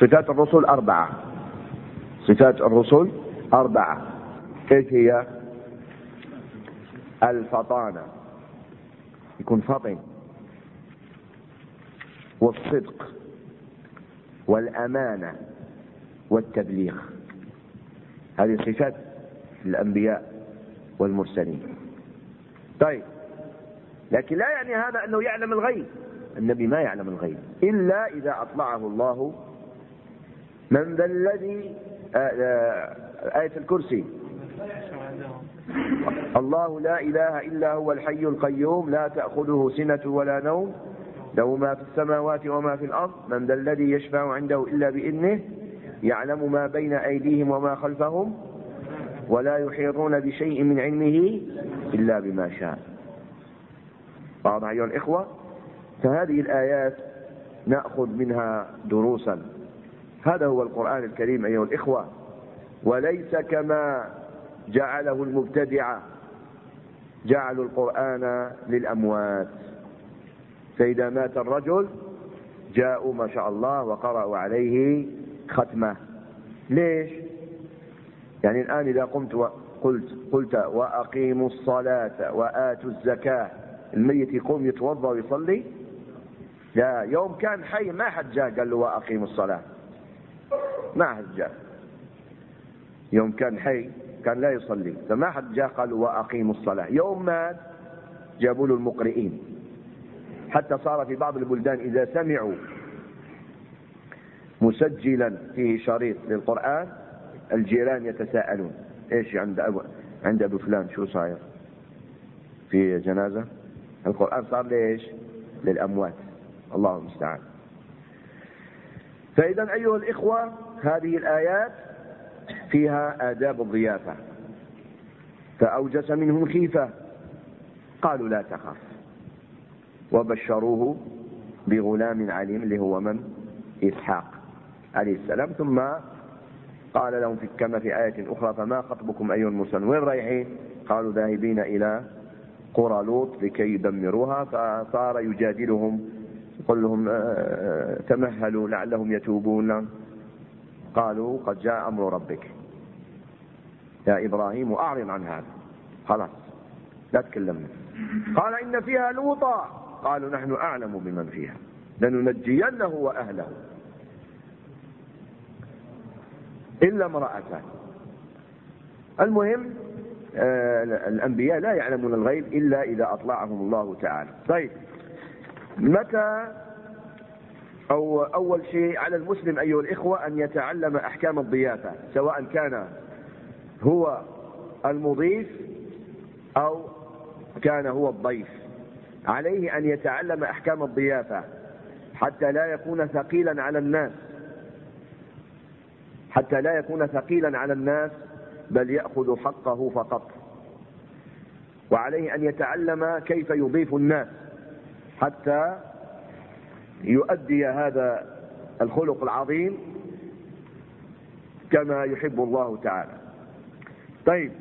صفات الرسل 4. صفات الرسل 4. ايش هي؟ الفطانة، يكون فطن، والصدق، والأمانة، والتبليغ. هذه صفات الأنبياء والمرسلين. طيب، لكن لا يعني هذا أنه يعلم الغيب. النبي ما يعلم الغيب إلا إذا أطلعه الله. من ذا الذي آية الكرسي: الله لا إله إلا هو الحي القيوم لا تأخذه سنة ولا نوم له ما في السماوات وما في الأرض من ذا الذي يشفع عنده إلا بإذنه يعلم ما بين أيديهم وما خلفهم ولا يحيطون بشيء من علمه إلا بما شاء. واضح أيها الإخوة؟ فهذه الآيات نأخذ منها دروسا. هذا هو القرآن الكريم أيها الإخوة، وليس كما جعله المبتدعة، جعلوا القرآن للأموات، فإذا مات الرجل جاءوا ما شاء الله وقرأوا عليه ختمة. ليش؟ يعني الآن إذا قلت وأقيموا الصلاة وآتوا الزكاة، الميت يقوم يتوضأ ويصلي؟ لا، يوم كان حي ما حد جاء قال له وأقيموا الصلاة، ما حد جاء. يوم كان حي كان لا يصلي، فما حد جاء قال وأقيموا الصلاة. يوم مات جابوا له المقرئين. حتى صار في بعض البلدان إذا سمعوا مسجلا فيه شريط للقرآن الجيران يتساءلون: ايش عند ابو فلان شو صاير في جنازة؟ القرآن صار ليش؟ للأموات. الله المستعان. فإذا أيها الإخوة، هذه الآيات فيها آداب الضيافة. فأوجس منهم خيفة قالوا لا تخف وبشروه بغلام عليم اللي هو من؟ إسحاق عليه السلام. ثم قال لهم كما في آية أخرى: فما خطبكم أيها المرسلون؟ وين رايحين؟ قالوا ذاهبين إلى قرى لوط لكي يدمروها. فصار يجادلهم يقول لهم تمهلوا لعلهم يتوبون. قالوا قد جاء أمر ربك يا إبراهيم أعرض عن هذا، خلاص لا تكلمنا. قال إن فيها لوطا، قالوا نحن أعلم بمن فيها لننجينه وأهله إلا امرأته. المهم الأنبياء لا يعلمون الغيب إلا إذا أطلعهم الله تعالى. طيب، متى أو أول شيء على المسلم أيها الإخوة أن يتعلم أحكام الضيافة، سواء كان هو المضيف أو كان هو الضيف. عليه أن يتعلم أحكام الضيافة حتى لا يكون ثقيلا على الناس، حتى لا يكون ثقيلا على الناس بل يأخذ حقه فقط. وعليه أن يتعلم كيف يضيف الناس حتى يؤدي هذا الخلق العظيم كما يحب الله تعالى. طيب،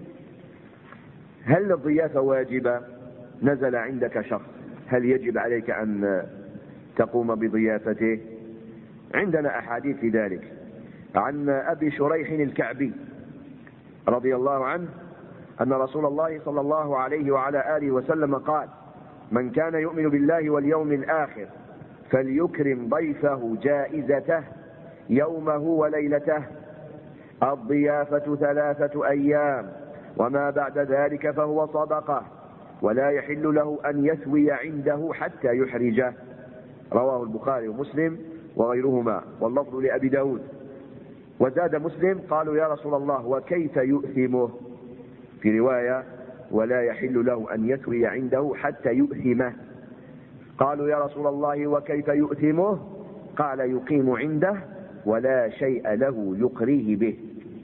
هل الضيافة واجبة؟ نزل عندك شخص، هل يجب عليك أن تقوم بضيافته؟ عندنا أحاديث في ذلك. عن أبي شريح الكعبي رضي الله عنه أن رسول الله صلى الله عليه وعلى آله وسلم قال: من كان يؤمن بالله واليوم الآخر فليكرم ضيفه جائزته يومه وليلته. الضيافة 3 أيام وما بعد ذلك فهو صدقة ولا يحل له أن يثوي عنده حتى يحرجه. رواه البخاري ومسلم وغيرهما، واللفظ لأبي داود. وزاد مسلم: قالوا يا رسول الله وكيف يؤثمه؟ في رواية: ولا يحل له أن يثوي عنده حتى يؤثمه. قالوا يا رسول الله وكيف يؤثمه؟ قال: يقيم عنده ولا شيء له يقريه به.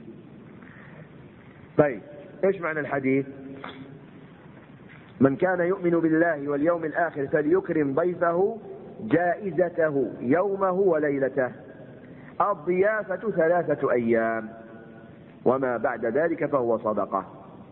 طيب، ايش معنى الحديث؟ من كان يؤمن بالله واليوم الآخر فليكرم ضيفه جائزته يومه وليلته. الضيافة 3 أيام وما بعد ذلك فهو صدقة.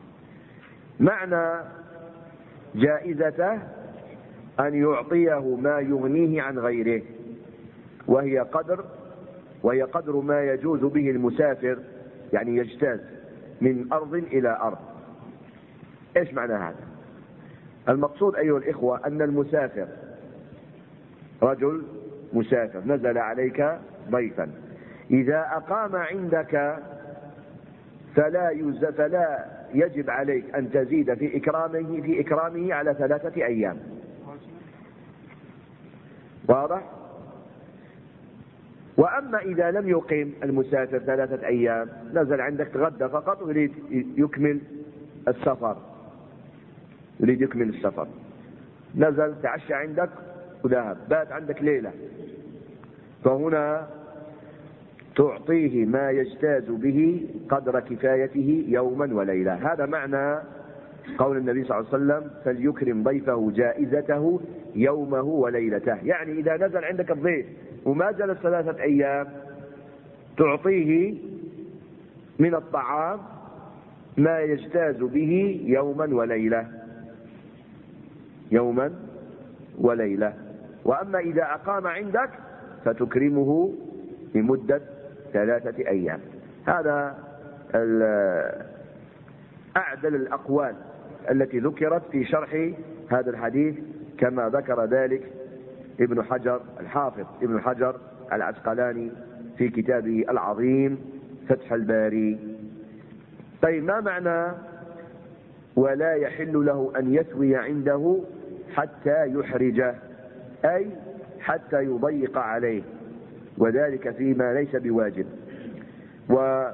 معنى جائزته أن يعطيه ما يغنيه عن غيره، وهي قدر وهي قدر ما يجوز به المسافر، يعني يجتاز من أرض إلى أرض. إيش معنى هذا؟ المقصود أيها الإخوة أن المسافر رجل مسافر نزل عليك ضيفا، إذا أقام عندك فلا يجب عليك أن تزيد في إكرامه على 3 أيام. واضح؟ وأما إذا لم يقيم المسافر 3 أيام، نزل عندك تغدى فقط ويريد يكمل السفر، نزل تعشى عندك وذهب، بات عندك ليلة، فهنا تعطيه ما يجتاز به قدر كفايته يوما وليلة. هذا معنى قول النبي صلى الله عليه وسلم: فليكرم ضيفه جائزته يومه وليلته. يعني إذا نزل عندك الضيف وما جلس 3 أيام، تعطيه من الطعام ما يجتاز به يوما وليلة. وأما إذا أقام عندك فتكرمه لمدة 3 أيام. هذا أعدل الأقوال التي ذكرت في شرح هذا الحديث، كما ذكر ذلك الحافظ ابن حجر العسقلاني في كتابه العظيم فتح الباري. طيب، ما معنى ولا يحل له أن يثوي عنده حتى يحرجه؟ أي حتى يضيق عليه، وذلك فيما ليس بواجب. وفي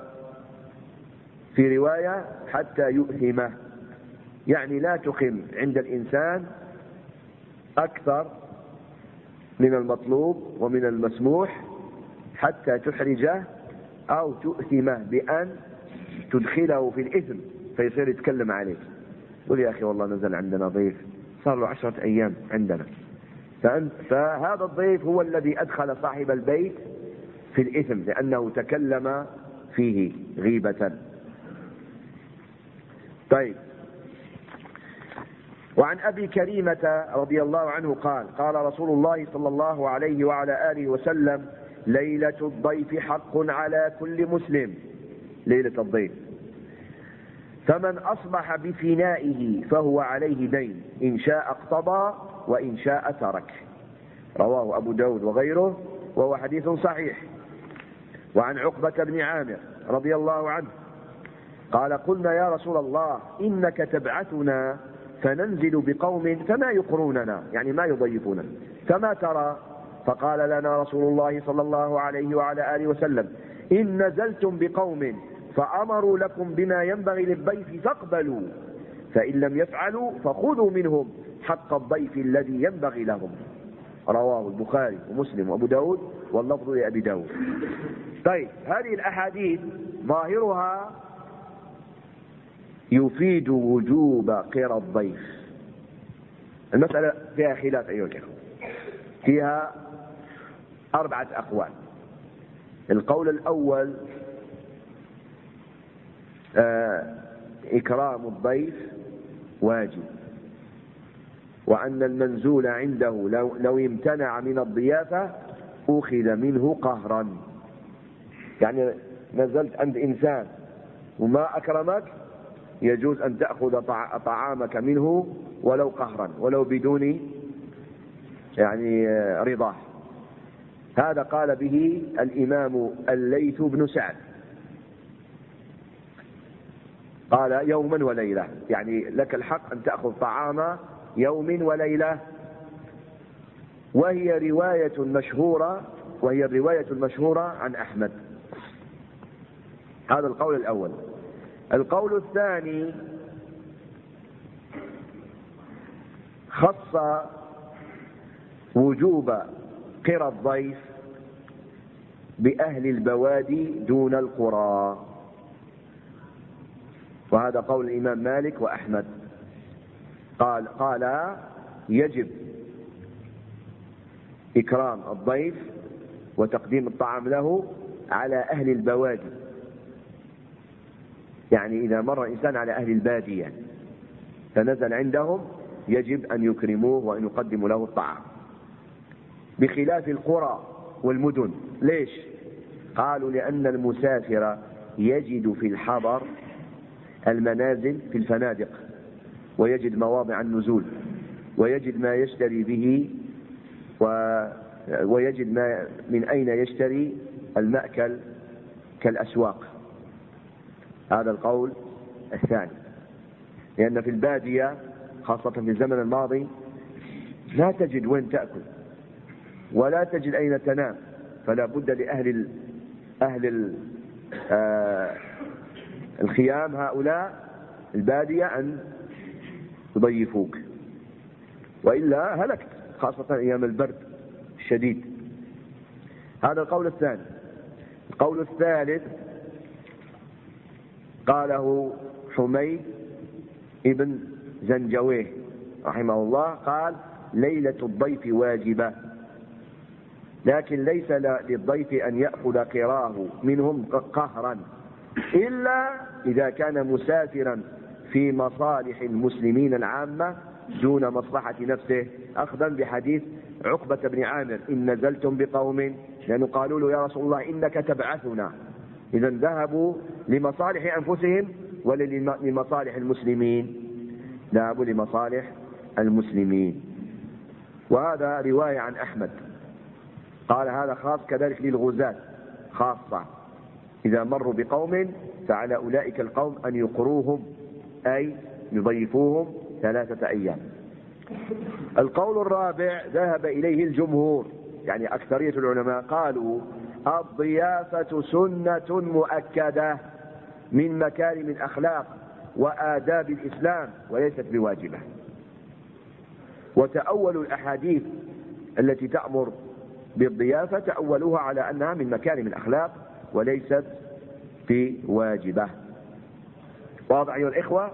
رواية حتى يؤثمه، يعني لا تقم عند الإنسان أكثر من المطلوب ومن المسموح حتى تحرجه أو تؤثمه بأن تدخله في الإثم فيصير يتكلم عليك، قل يا أخي والله نزل عندنا ضيف صار له 10 أيام عندنا، فهذا الضيف هو الذي أدخل صاحب البيت في الإثم لأنه تكلم فيه غيبة. طيب، وعن أبي كريمة رضي الله عنه قال: قال رسول الله صلى الله عليه وعلى آله وسلم: ليلة الضيف حق على كل مسلم. ليلة الضيف، فمن أصبح بفنائه فهو عليه دين، إن شاء اقتضى وإن شاء ترك. رواه أبو داود وغيره، وهو حديث صحيح. وعن عقبة بن عامر رضي الله عنه قال: قلنا يا رسول الله إنك تبعثنا فننزل بقوم فما يقروننا، يعني ما يضيفوننا، فما ترى؟ فقال لنا رسول الله صلى الله عليه وعلى آله وسلم: إن نزلتم بقوم فأمروا لكم بما ينبغي للضيف فاقبلوا، فإن لم يفعلوا فخذوا منهم حق الضيف الذي ينبغي لهم. رواه البخاري ومسلم وأبو داود، واللفظ لأبي داود. طيب، هذه الأحاديث ظاهرها يفيد وجوب قرى الضيف. المسألة فيها خلاف أيها الأخوة، فيها 4 أقوال. القول الأول: إكرام الضيف واجب، وأن المنزول عنده لو امتنع من الضيافة أخذ منه قهرا. يعني نزلت عند إنسان وما أكرمك، يجوز أن تأخذ طعامك منه ولو قهرا، ولو بدون يعني رضاه. هذا قال به الإمام الليث بن سعد، قال: يوما وليلة، يعني لك الحق أن تأخذ طعام يوم وليلة. وهي الرواية المشهورة عن أحمد. هذا القول الأول. القول الثاني: خص وجوب قرى الضيف بأهل البوادي دون القرى، وهذا قول الإمام مالك وأحمد. قال يجب إكرام الضيف وتقديم الطعام له على أهل البوادي، يعني إذا مر إنسان على أهل البادية فنزل عندهم يجب أن يكرموه وأن يقدموا له الطعام، بخلاف القرى والمدن. ليش؟ قالوا لأن المسافر يجد في الحضر المنازل في الفنادق، ويجد مواضع النزول، ويجد ما يشتري به، ويجد ما من أين يشتري المأكل كالأسواق. هذا القول الثاني، لأن في البادية خاصة في الزمن الماضي لا تجد وين تأكل ولا تجد أين تنام، فلا بد لأهل الخيام هؤلاء البادية أن يضيفوك، وإلا هلكت، خاصة أيام البرد الشديد. هذا القول الثاني. القول الثالث قاله حميد ابن زنجويه رحمه الله، قال: ليلة الضيف واجبة، لكن ليس للضيف أن يأخذ قراه منهم قهرا، إلا إذا كان مسافرا في مصالح المسلمين العامة دون مصلحة نفسه، أخذا بحديث عقبة بن عامر: إن نزلتم بقوم، لأنه قالوا له: يا رسول الله إنك تبعثنا. إذا ذهبوا لمصالح أنفسهم ولا لمصالح المسلمين؟ ذهبوا لمصالح المسلمين. وهذا رواية عن أحمد، قال هذا خاص كذلك للغزاة خاصة، إذا مروا بقوم فعلى أولئك القوم أن يقروهم، أي يضيفوهم 3 أيام. القول الرابع ذهب إليه الجمهور، يعني أكثرية العلماء، قالوا: الضيافة سنة مؤكدة من مكارم الأخلاق وآداب الإسلام وليست بواجبة. وتأولوا الأحاديث التي تأمر بالضيافة تأولوها على أنها من مكارم الأخلاق وليست بواجبة. واضح أيها الإخوة؟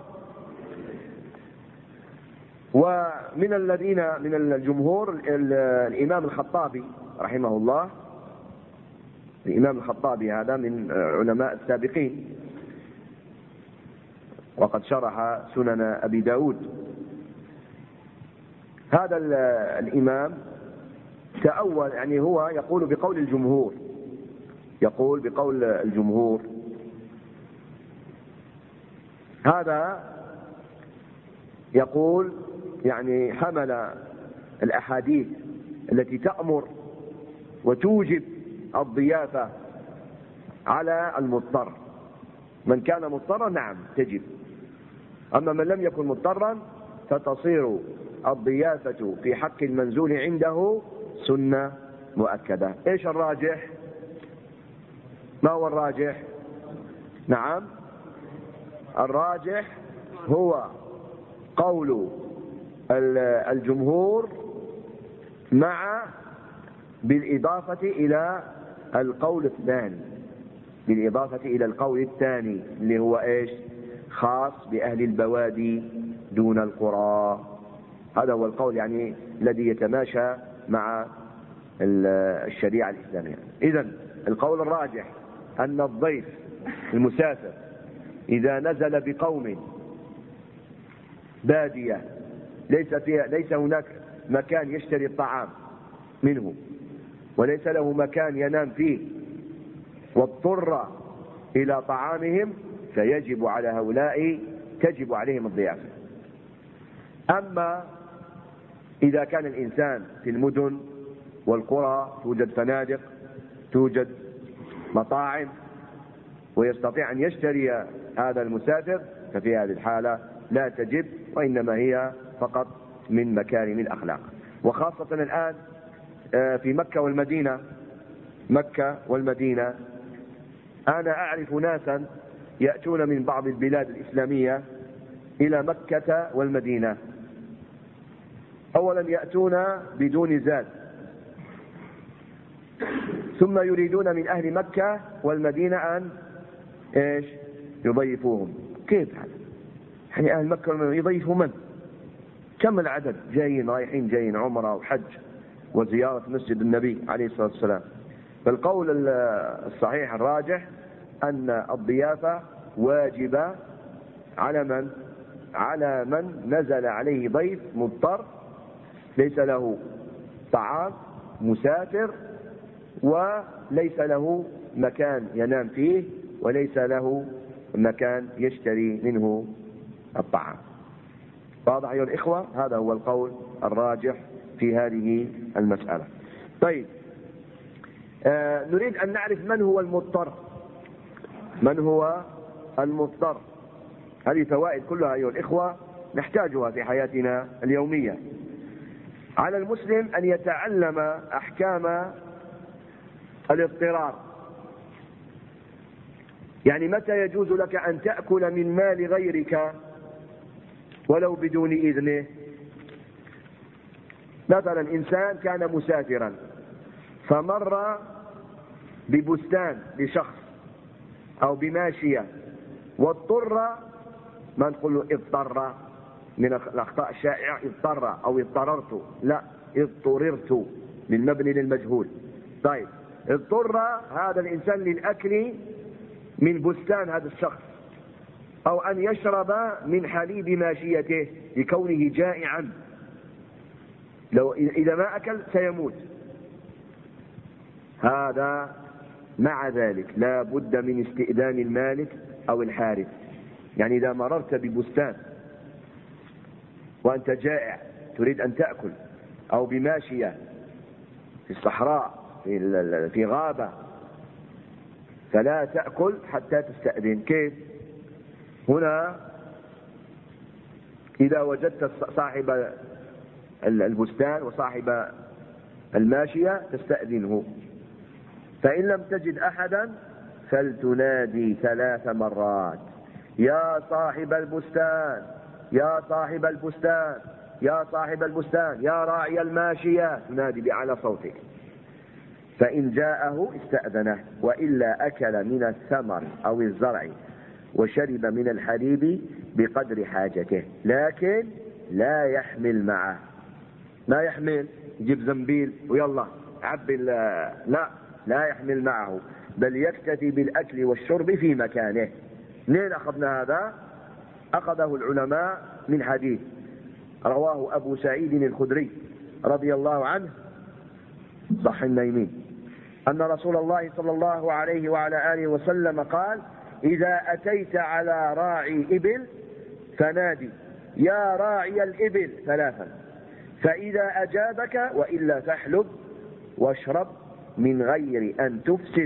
ومن الذين من الجمهور الإمام الخطابي رحمه الله. الإمام الخطابي هذا من علماء السابقين، وقد شرح سنن أبي داود. هذا الإمام تأول، يعني هو يقول بقول الجمهور، يقول بقول الجمهور. هذا يقول يعني حمل الأحاديث التي تأمر وتوجب الضيافة على المضطر. من كان مضطرا نعم تجب، أما من لم يكن مضطرا فتصير الضيافة في حق المنزول عنده سنة مؤكدة. ايش الراجح؟ ما هو الراجح؟ نعم، الراجح هو قول الجمهور مع بالإضافة إلى القول الثاني، بالإضافة إلى القول الثاني اللي هو إيش؟ خاص بأهل البوادي دون القرى. هذا هو القول يعني الذي يتماشى مع الشريعة الإسلامية. إذن القول الراجح أن الضيف المسافر إذا نزل بقوم بادية ليس هناك مكان يشتري الطعام منه، وليس له مكان ينام فيه، واضطر إلى طعامهم، فيجب على هؤلاء تجب عليهم الضيافة. أما إذا كان الإنسان في المدن والقرى توجد فنادق، توجد مطاعم، ويستطيع أن يشتري هذا المسافر، ففي هذه الحالة لا تجب، وإنما هي فقط من مكارم الأخلاق. وخاصة الآن في مكة والمدينة، مكة والمدينة أنا أعرف ناسا يأتون من بعض البلاد الإسلامية إلى مكة والمدينة. أولا يأتون بدون زاد، ثم يريدون من أهل مكة والمدينة أن إيش؟ يضيفوهم. كيف هذا؟ يعني أهل مكة والمدينة يضيفوا من؟ كم العدد جايين رايحين جايين عمرة وحج وزيارة مسجد النبي عليه الصلاة والسلام. فالقول الصحيح الراجح أن الضيافة واجبة على من نزل عليه ضيف مضطر ليس له طعام، مسافر وليس له مكان ينام فيه وليس له مكان يشتري منه الطعام. واضح أيها الإخوة؟ هذا هو القول الراجح في هذه المسألة. طيب، نريد أن نعرف من هو المضطر. من هو المضطر؟ هذه فوائد كلها أيها الإخوة نحتاجها في حياتنا اليومية. على المسلم أن يتعلم أحكام الاضطرار، يعني متى يجوز لك أن تأكل من مال غيرك ولو بدون إذنه. مثلا إنسان كان مسافرا فمر ببستان لشخص أو بماشية واضطر، ما نقول اضطر من الأخطاء الشائعة اضطر أو اضطررت، لا، اضطررت من مبني للمجهول. طيب، اضطر هذا الإنسان للأكل من بستان هذا الشخص أو أن يشرب من حليب ماشيته لكونه جائعا، لو إذا ما أكل سيموت. هذا مع ذلك لا بد من استئذان المالك أو الحارس. يعني إذا مررت ببستان وأنت جائع تريد أن تأكل، أو بماشية في الصحراء في غابة، فلا تأكل حتى تستأذن. كيف؟ هنا إذا وجدت صاحب البستان وصاحب الماشية تستأذنه، فإن لم تجد أحدا فلتنادي 3 مرات: يا صاحب البستان، يا صاحب البستان، يا صاحب البستان، يا راعي الماشية، تنادي بأعلى صوتك. فإن جاءه استأذنه، وإلا أكل من الثمر أو الزرع وشرب من الحليب بقدر حاجته، لكن لا يحمل معه. ما يحمل يجيب زنبيل ويلا عبي، لا يحمل معه، بل يكتفي بالأكل والشرب في مكانه. منين أخذنا هذا؟ أخذه العلماء من حديث رواه أبو سعيد الخدري رضي الله عنه صح النيمين، أن رسول الله صلى الله عليه وعلى آله وسلم قال: إذا أتيت على راعي إبل فنادي: يا راعي الإبل 3، فإذا أجابك وإلا فاحلب واشرب من غير أن تفسد.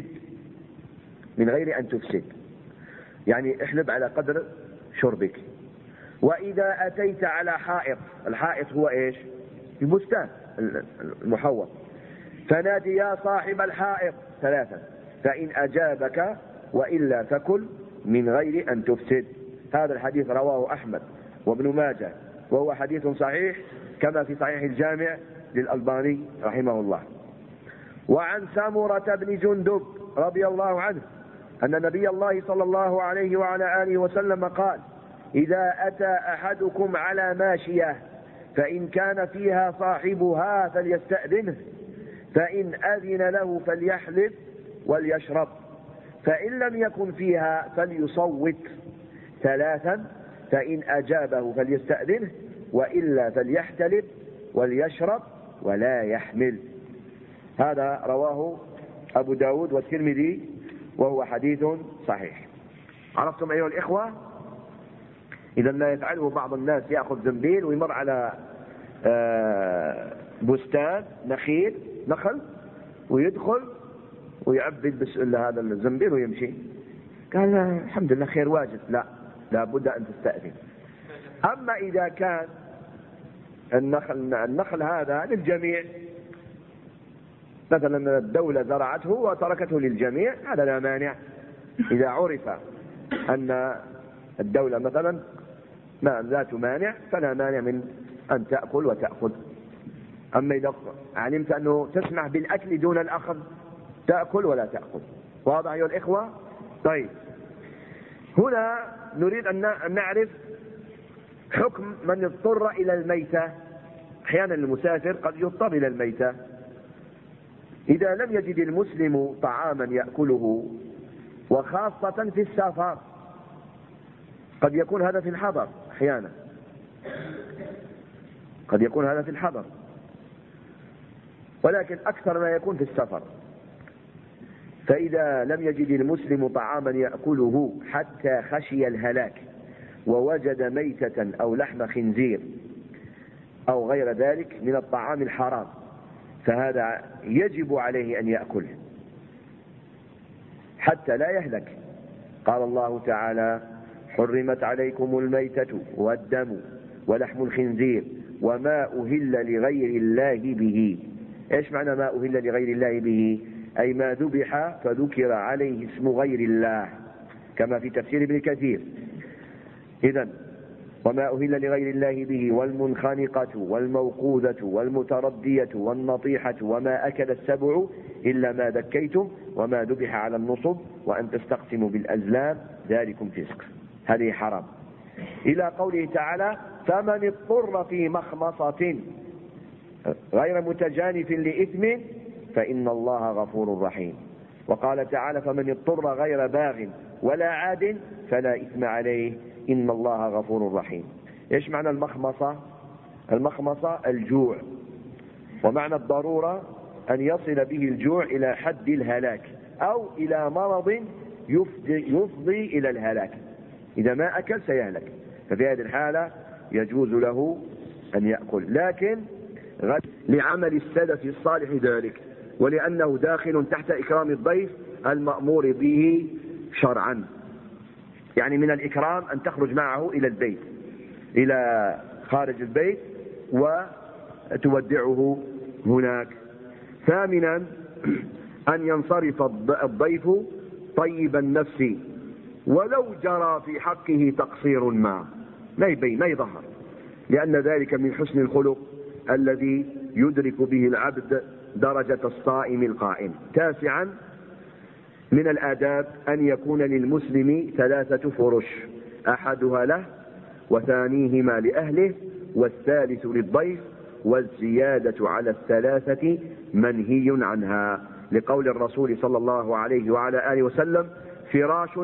من غير أن تفسد يعني احلب على قدر شربك. وإذا أتيت على حائط، الحائط هو إيش؟ البستان المحوط، فنادي: يا صاحب الحائط 3، فإن أجابك وإلا فكل من غير أن تفسد. هذا الحديث رواه أحمد وابن ماجه، وهو حديث صحيح كما في صحيح الجامع للألباني رحمه الله. وعن سمرة بن جندب رضي الله عنه أن نبي الله صلى الله عليه وعلى آله وسلم قال: إذا أتى أحدكم على ماشية فإن كان فيها صاحبها فليستأذنه، فإن أذن له فليحلب وليشرب، فإن لم يكن فيها فليصوت 3، فإن أجابه فليستأذنه، وإلا فليحتلب وليشرب ولا يحمل. هذا رواه أبو داود والترمذي وهو حديث صحيح. عرفتم أيها الإخوة؟ إذا لا يفعله بعض الناس، يأخذ زنبيل ويمر على بستان نخل ويدخل ويعبي هذا الزنبيل ويمشي. قال الحمد لله خير واجد. لا بد أن تستأذن. أما إذا كان النخل هذا للجميع، مثلا الدولة زرعته وتركته للجميع، هذا لا مانع. إذا عرف أن الدولة مثلا لا تمانع فلا مانع من أن تأكل وتأخذ. أما إذا علمت أنه تسمح بالأكل دون الأخذ، تأكل ولا تأخذ. واضح أيها الإخوة؟ طيب، هنا نريد أن نعرف حكم من اضطر إلى الميتة. أحيانا المسافر قد يضطر إلى الميتة إذا لم يجد المسلم طعاما يأكله، وخاصة في السفر. قد يكون هذا في الحضر، أحيانا قد يكون هذا في الحضر، ولكن أكثر ما يكون في السفر. فإذا لم يجد المسلم طعاما يأكله حتى خشي الهلاك ووجد ميتة أو لحم خنزير أو غير ذلك من الطعام الحرام فهذا يجب عليه أن يأكله حتى لا يهلك. قال الله تعالى: حرمت عليكم الميتة والدم ولحم الخنزير وما أهل لغير الله به. إيش معنى ما أهل لغير الله به؟ أي ما ذبح فذكر عليه اسم غير الله كما في تفسير ابن كثير. إذن وما أهل لغير الله به والمنخنقة والموقوذة والمتردية والنطيحة وما أكل السبع إلا ما ذكيتم وما ذبح على النصب وأن تستقسموا بالأزلام ذلكم فسق. هذه حرام. إلى قوله تعالى: فمن اضطر في مخمصة غير متجانف لإثم فإن الله غفور رحيم. وقال تعالى: فمن اضطر غير باغ ولا عاد فلا إثم عليه إن الله غفور رحيم. إيش معنى المخمصة؟ المخمصة الجوع، ومعنى الضرورة أن يصل به الجوع إلى حد الهلاك أو إلى مرض يفضي إلى الهلاك. إذا ما أكل سيهلك، ففي هذه الحالة يجوز له أن يأكل، لكن لعمل السلف الصالح ذلك، ولأنه داخل تحت إكرام الضيف المأمور به شرعا. يعني من الإكرام أن تخرج معه إلى البيت، إلى خارج البيت وتودعه هناك. ثامنا أن ينصرف الضيف طيب النفس ولو جرى في حقه تقصير ما يظهر، لأن ذلك من حسن الخلق الذي يدرك به العبد درجة الصائم القائم. تاسعا من الآداب أن يكون للمسلم 3 فرش، أحدها له وثانيهما لأهله والثالث للضيف، والزيادة على 3 منهي عنها، لقول الرسول صلى الله عليه وعلى آله وسلم: فراش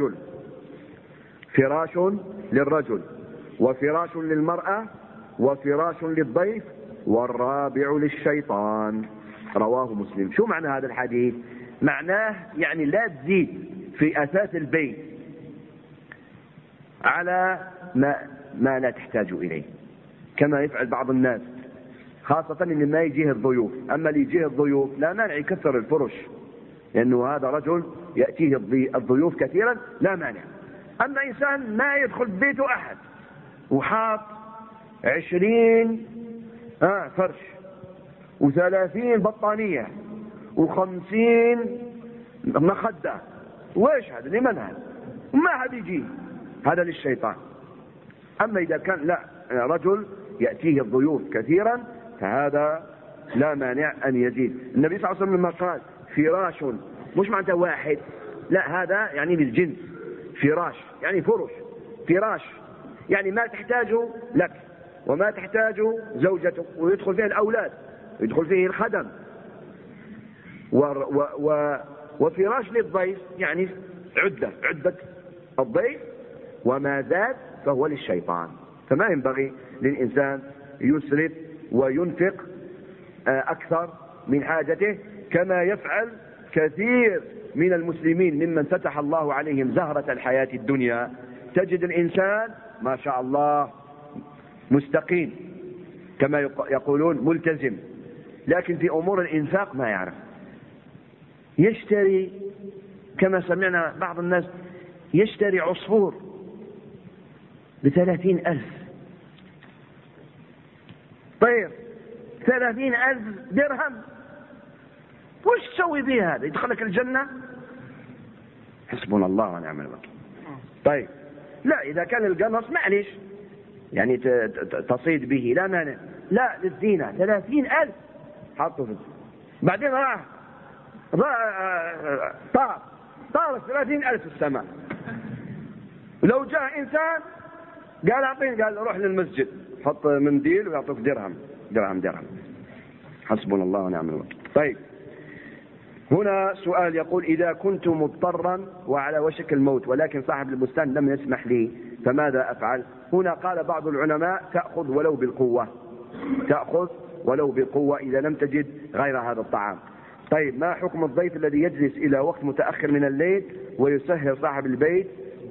للرجل وفراش للمرأة وفراش للضيف والرابع للشيطان. رواه مسلم. شو معنى هذا الحديث؟ معناه يعني لا تزيد في أساس البيت على ما لا تحتاج إليه، كما يفعل بعض الناس، خاصة إن ما يجيه الضيوف. أما اللي يجيه الضيوف لا مانع يكثر الفرش، لأنه هذا رجل يأتيه الضيوف كثيرا لا مانع. أما إنسان ما يدخل بيته أحد وحاط 20 فرش و30 بطانية و50 مخدة، وإيش هذا؟ لمن هذا؟ ما حد يجي، هذا للشيطان. أما إذا كان لا رجل يأتيه الضيوف كثيرا فهذا لا مانع أن يزيد. النبي صلى الله عليه وسلم لما قال فراش مش معناته واحد، لا، هذا يعني للجنس. فراش يعني فرش، فراش يعني ما تحتاجه لك وما تحتاجه زوجتك، ويدخل فيه الأولاد ويدخل فيه الخدم. وفراش للضيف يعني عدة الضيف، وما زاد فهو للشيطان. فما ينبغي للإنسان يسرف وينفق أكثر من حاجته، كما يفعل كثير من المسلمين ممن فتح الله عليهم زهرة الحياة الدنيا. تجد الإنسان ما شاء الله مستقيم، كما يقولون ملتزم، لكن في أمور الإنفاق ما يعرف. يشتري كما سمعنا بعض الناس يشتري عصفور ب30,000. طيب 30,000 درهم وش تسوي به هذا؟ يدخلك الجنة؟ حسبنا الله ونعم الوكيل. طيب لا، إذا كان القنص معليش يعني تصيد به لا مانع، لا للزينة 30,000 حطه في بعدين طار 30,000 في السماء. ولو جاء إنسان قال أعطيني، قال روح للمسجد حط منديل ويعطوك درهم. حسبنا الله ونعم الوكيل. طيب هنا سؤال يقول: إذا كنت مضطرا وعلى وشك الموت ولكن صاحب البستان لم يسمح لي فماذا أفعل؟ هنا قال بعض العلماء: تأخذ ولو بالقوة إذا لم تجد غير هذا الطعام. طيب، ما حكم الضيف الذي يجلس إلى وقت متأخر من الليل ويسهر صاحب البيت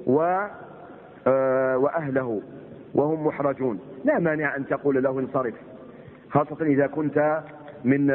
وأهله وهم محرجون؟ لا مانع أن تقول له انصرف، خاصة إذا كنت من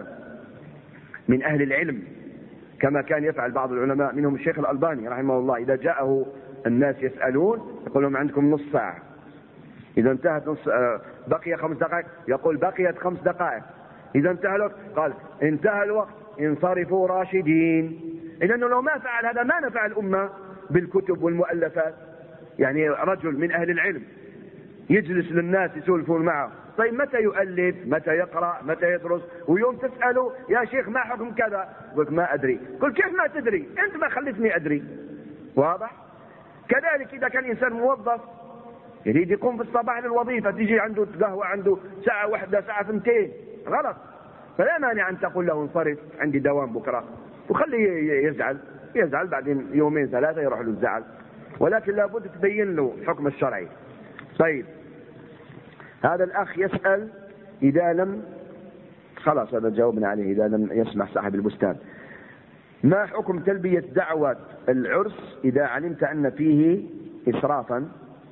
أهل العلم، كما كان يفعل بعض العلماء منهم الشيخ الألباني رحمه الله. إذا جاءه الناس يسألون يقول لهم عندكم نص ساعة، إذا انتهت بقي 5 دقائق، يقول بقيت 5 دقائق، إذا انتهى الوقت قال انتهى الوقت انصرفوا راشدين. لأنه لو ما فعل هذا ما نفع الأمة بالكتب والمؤلفات. يعني رجل من أهل العلم يجلس للناس يسولفون معه، طيب متى يؤلف، متى يقرأ، متى يدرس؟ ويوم تسأله يا شيخ ما حكم كذا، يقول ما أدري. قل كيف ما تدري؟ أنت ما خلتني أدري. واضح؟ كذلك إذا كان إنسان موظف يريد يقوم في الصباح للوظيفة، تيجي عنده قهوة عنده ساعة واحدة ساعة 2 غلط، فلا مانع أن تقول له انصرف عندي دوام بكرة، وخليه يزعل بعدين 2 3 يروح له الزعل، ولكن لابد تبين له الحكم الشرعي. طيب، هذا الأخ يسأل إذا لم، خلاص هذا جاوبنا عليه، إذا لم يسمح صاحب البستان، ما حكم تلبية دعوة العرس إذا علمت أن فيه إسرافا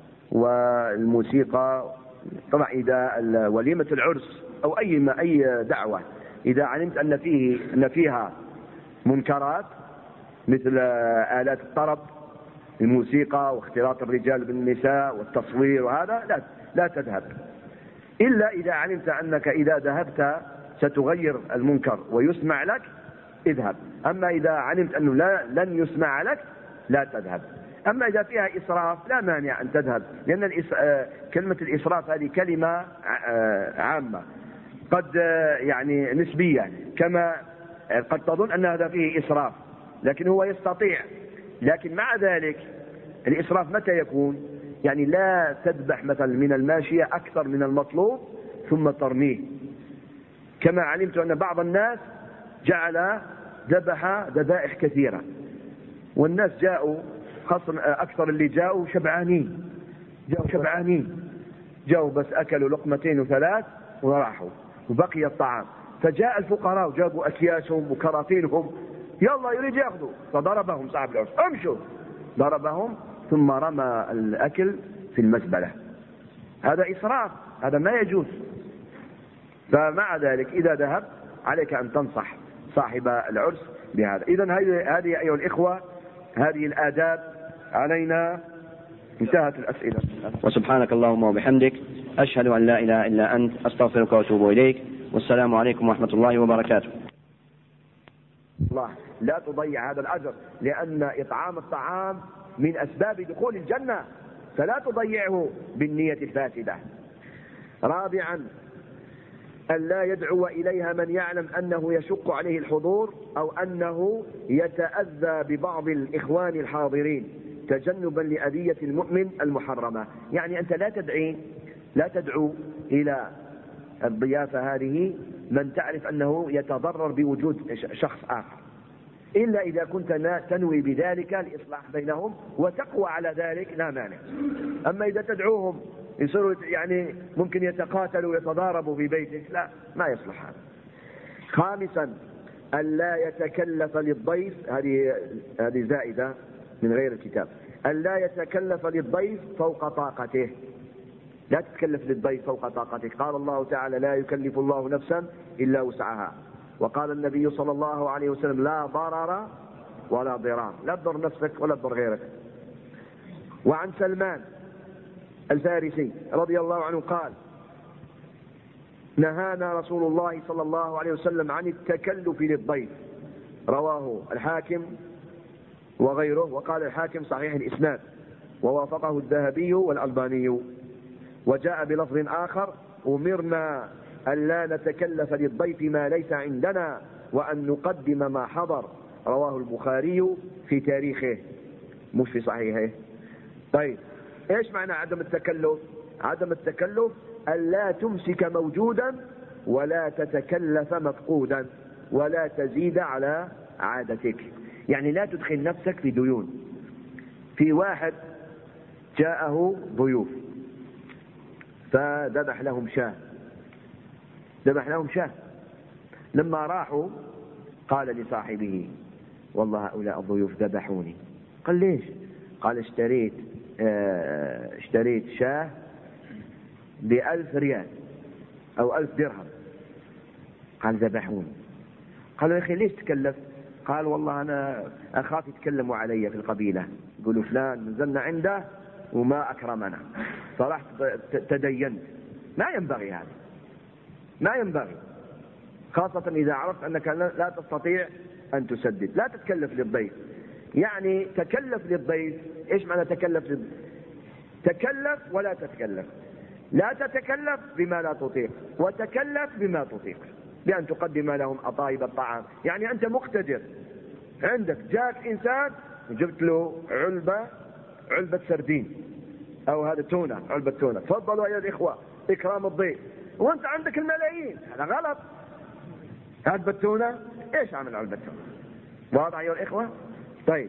والموسيقى؟ طبعا إذا وليمة العرس أو أي دعوة إذا علمت أن فيها منكرات مثل آلات الطرب، الموسيقى واختلاط الرجال بالنساء والتصوير وهذا، لا تذهب، إلا إذا علمت أنك إذا ذهبت ستغير المنكر ويسمع لك اذهب. أما إذا علمت أنه لن يسمع لك لا تذهب. أما إذا فيها إسراف لا مانع أن تذهب، لأن كلمة الإسراف هذه كلمة عامة قد يعني نسبية، كما قد تظن أن هذا فيه إسراف لكن هو يستطيع. لكن مع ذلك الإسراف متى يكون؟ يعني لا تذبح مثلا من الماشية أكثر من المطلوب ثم ترميه، كما علمت أن بعض الناس جعل ذبح ذبائح كثيرة، والناس جاءوا خاصة أكثر اللي جاءوا شبعانين جاءوا بس أكلوا 2 و3 وراحوا وبقي الطعام. فجاء الفقراء وجابوا أكياسهم وكراتينهم، يلا يريد يأخذوا، فضربهم صاحب العرس، امشوا، ضربهم ثم رمى الأكل في المزبلة. هذا إسراف، هذا ما يجوز. فمع ذلك إذا ذهب عليك أن تنصح صاحب العرس بهذا. إذن هذه أيها الإخوة هذه الآداب علينا. انتهت الأسئلة. وسبحانك اللهم وبحمدك أشهد أن لا إله إلا أنت أستغفرك وأتوب إليك، والسلام عليكم ورحمة الله وبركاته. الله لا تضيع هذا الأجر، لأن إطعام الطعام من أسباب دخول الجنة، فلا تضيعه بالنية الفاسدة. رابعا أن لا يدعو إليها من يعلم أنه يشق عليه الحضور أو أنه يتأذى ببعض الإخوان الحاضرين تجنبا لأذية المؤمن المحرمة. يعني أنت لا تدعو إلى الضيافة هذه من تعرف أنه يتضرر بوجود شخص آخر، إلا إذا كنت تنوي بذلك الإصلاح بينهم وتقوى على ذلك لا مانع. أما إذا تدعوهم يصيروا يعني ممكن يتقاتلوا ويتضاربوا في بيتك، لا، ما يصلح هذا. خامسا ألا يتكلف للضيف، هذه زائدة من غير الكتاب، ألا يتكلف للضيف فوق طاقته. لا تتكلف للضيف فوق طاقتك. قال الله تعالى لا يكلف الله نفسا إلا وسعها، وقال النبي صلى الله عليه وسلم لا ضرر ولا ضرار، لا تضر نفسك ولا تضر غيرك. وعن سلمان الفارسي رضي الله عنه قال نهانا رسول الله صلى الله عليه وسلم عن التكلف للضيف، رواه الحاكم وغيره، وقال الحاكم صحيح الإسناد، ووافقه الذهبي والألباني. وجاء بلفظ آخر أمرنا أن لا نتكلف للضيف ما ليس عندنا وأن نقدم ما حضر، رواه البخاري في تاريخه مش في صحيحه. طيب ايش معنى عدم التكلف؟ عدم التكلف ألا تمسك موجودا ولا تتكلف مفقودا ولا تزيد على عادتك. يعني لا تدخل نفسك في ديون. في واحد جاءه ضيوف فذبح لهم شاة، لما راحوا قال لصاحبه والله هؤلاء الضيوف ذبحوني. قال ليش؟ قال اشتريت شاه ب1000 ريال أو 1000 درهم. قال ذبحوني. قالوا يا أخي ليش تكلف؟ قال والله أنا أخاف يتكلموا علي في القبيلة، يقولوا فلان نزلنا عنده وما أكرمنا، صراحة تدينت. ما ينبغي هذا، ما ينبغي، خاصة إذا عرفت أنك لا تستطيع أن تسدد. لا تتكلف للضيف، يعني تكلف للضيف. إيش معنى تكلف للضيف؟ تكلف ولا تتكلف. لا تتكلف بما لا تطيق، وتكلف بما تطيق، بأن تقدم لهم أطايب الطعام. يعني أنت مقتدر، عندك جاك إنسان وجبت له علبة سردين أو هذا تونة، علبة تونة، تفضلوا أيها الإخوة إكرام الضيف، وأنت عندك الملايين. هذا غلط. علبة تونة، إيش عمل علبة تونة؟ واضح أيها الإخوة؟ طيب،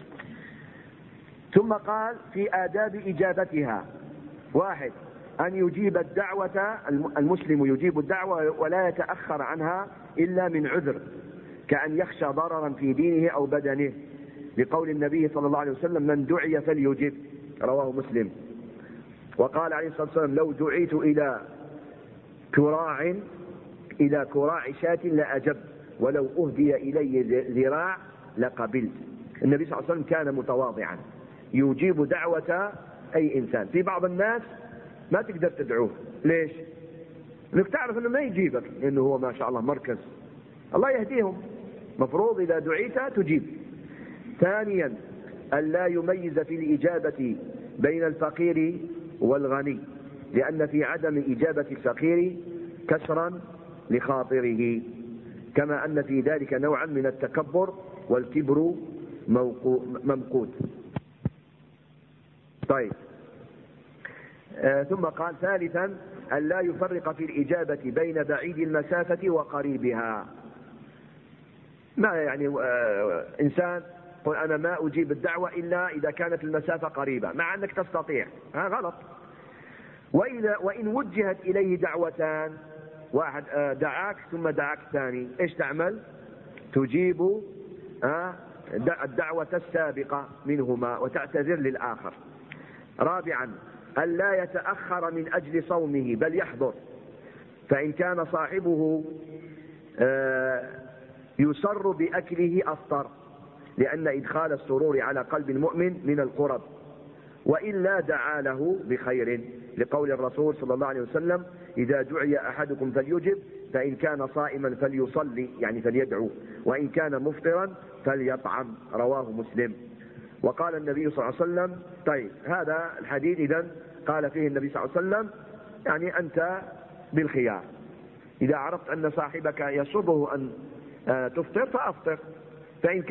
ثم قال في آداب إجابتها: 1. أن يجيب الدعوة، المسلم يجيب الدعوة ولا يتأخر عنها إلا من عذر، كأن يخشى ضررا في دينه أو بدنه، لقول النبي صلى الله عليه وسلم: من دعي فليجب، رواه مسلم. وقال عليه الصلاة والسلام: لو دعيت إلى كراع شاة لأجب، ولو أهدي إلي ذراع لقبلت. النبي صلى الله عليه وسلم كان متواضعا يجيب دعوة أي إنسان. في بعض الناس ما تقدر تدعوه، ليش؟ انك تعرف انه ما يجيبك، لانه هو ما شاء الله مركز. الله يهديهم، مفروض اذا دعيت تجيب. 2. أن لا يميز في الإجابة بين الفقير والغني، لأن في عدم إجابة الفقير كسرا لخاطره، كما أن في ذلك نوعا من التكبر، والكبر ممقوت. طيب، ثم قال: 3. أن لا يفرق في الإجابة بين بعيد المسافة وقريبها. ما يعني إنسان قل أنا ما أجيب الدعوة إلا إذا كانت المسافة قريبة، مع أنك تستطيع، غلط. وإن وجهت إليه دعوتان، واحد دعاك ثم دعاك الثاني، إيش تعمل؟ تجيب الدعوة السابقة منهما وتعتذر للآخر. 4. أن لا يتأخر من أجل صومه بل يحضر، فإن كان صاحبه يسر بأكله أفطر، لأن إدخال السرور على قلب المؤمن من القرب، وإلا دعا له بخير، لقول الرسول صلى الله عليه وسلم: إذا دعي أحدكم فليجب، فإن كان صائما فليصلي، يعني فليدعو، وإن كان مفطرا فليطعم، رواه مسلم. وقال النبي صلى الله عليه وسلم: طيب، هذا الحديث إذن قال فيه النبي صلى الله عليه وسلم يعني أنت بالخيار، إذا عرفت أن صاحبك يصبه أن تفطر فأفطر، فإن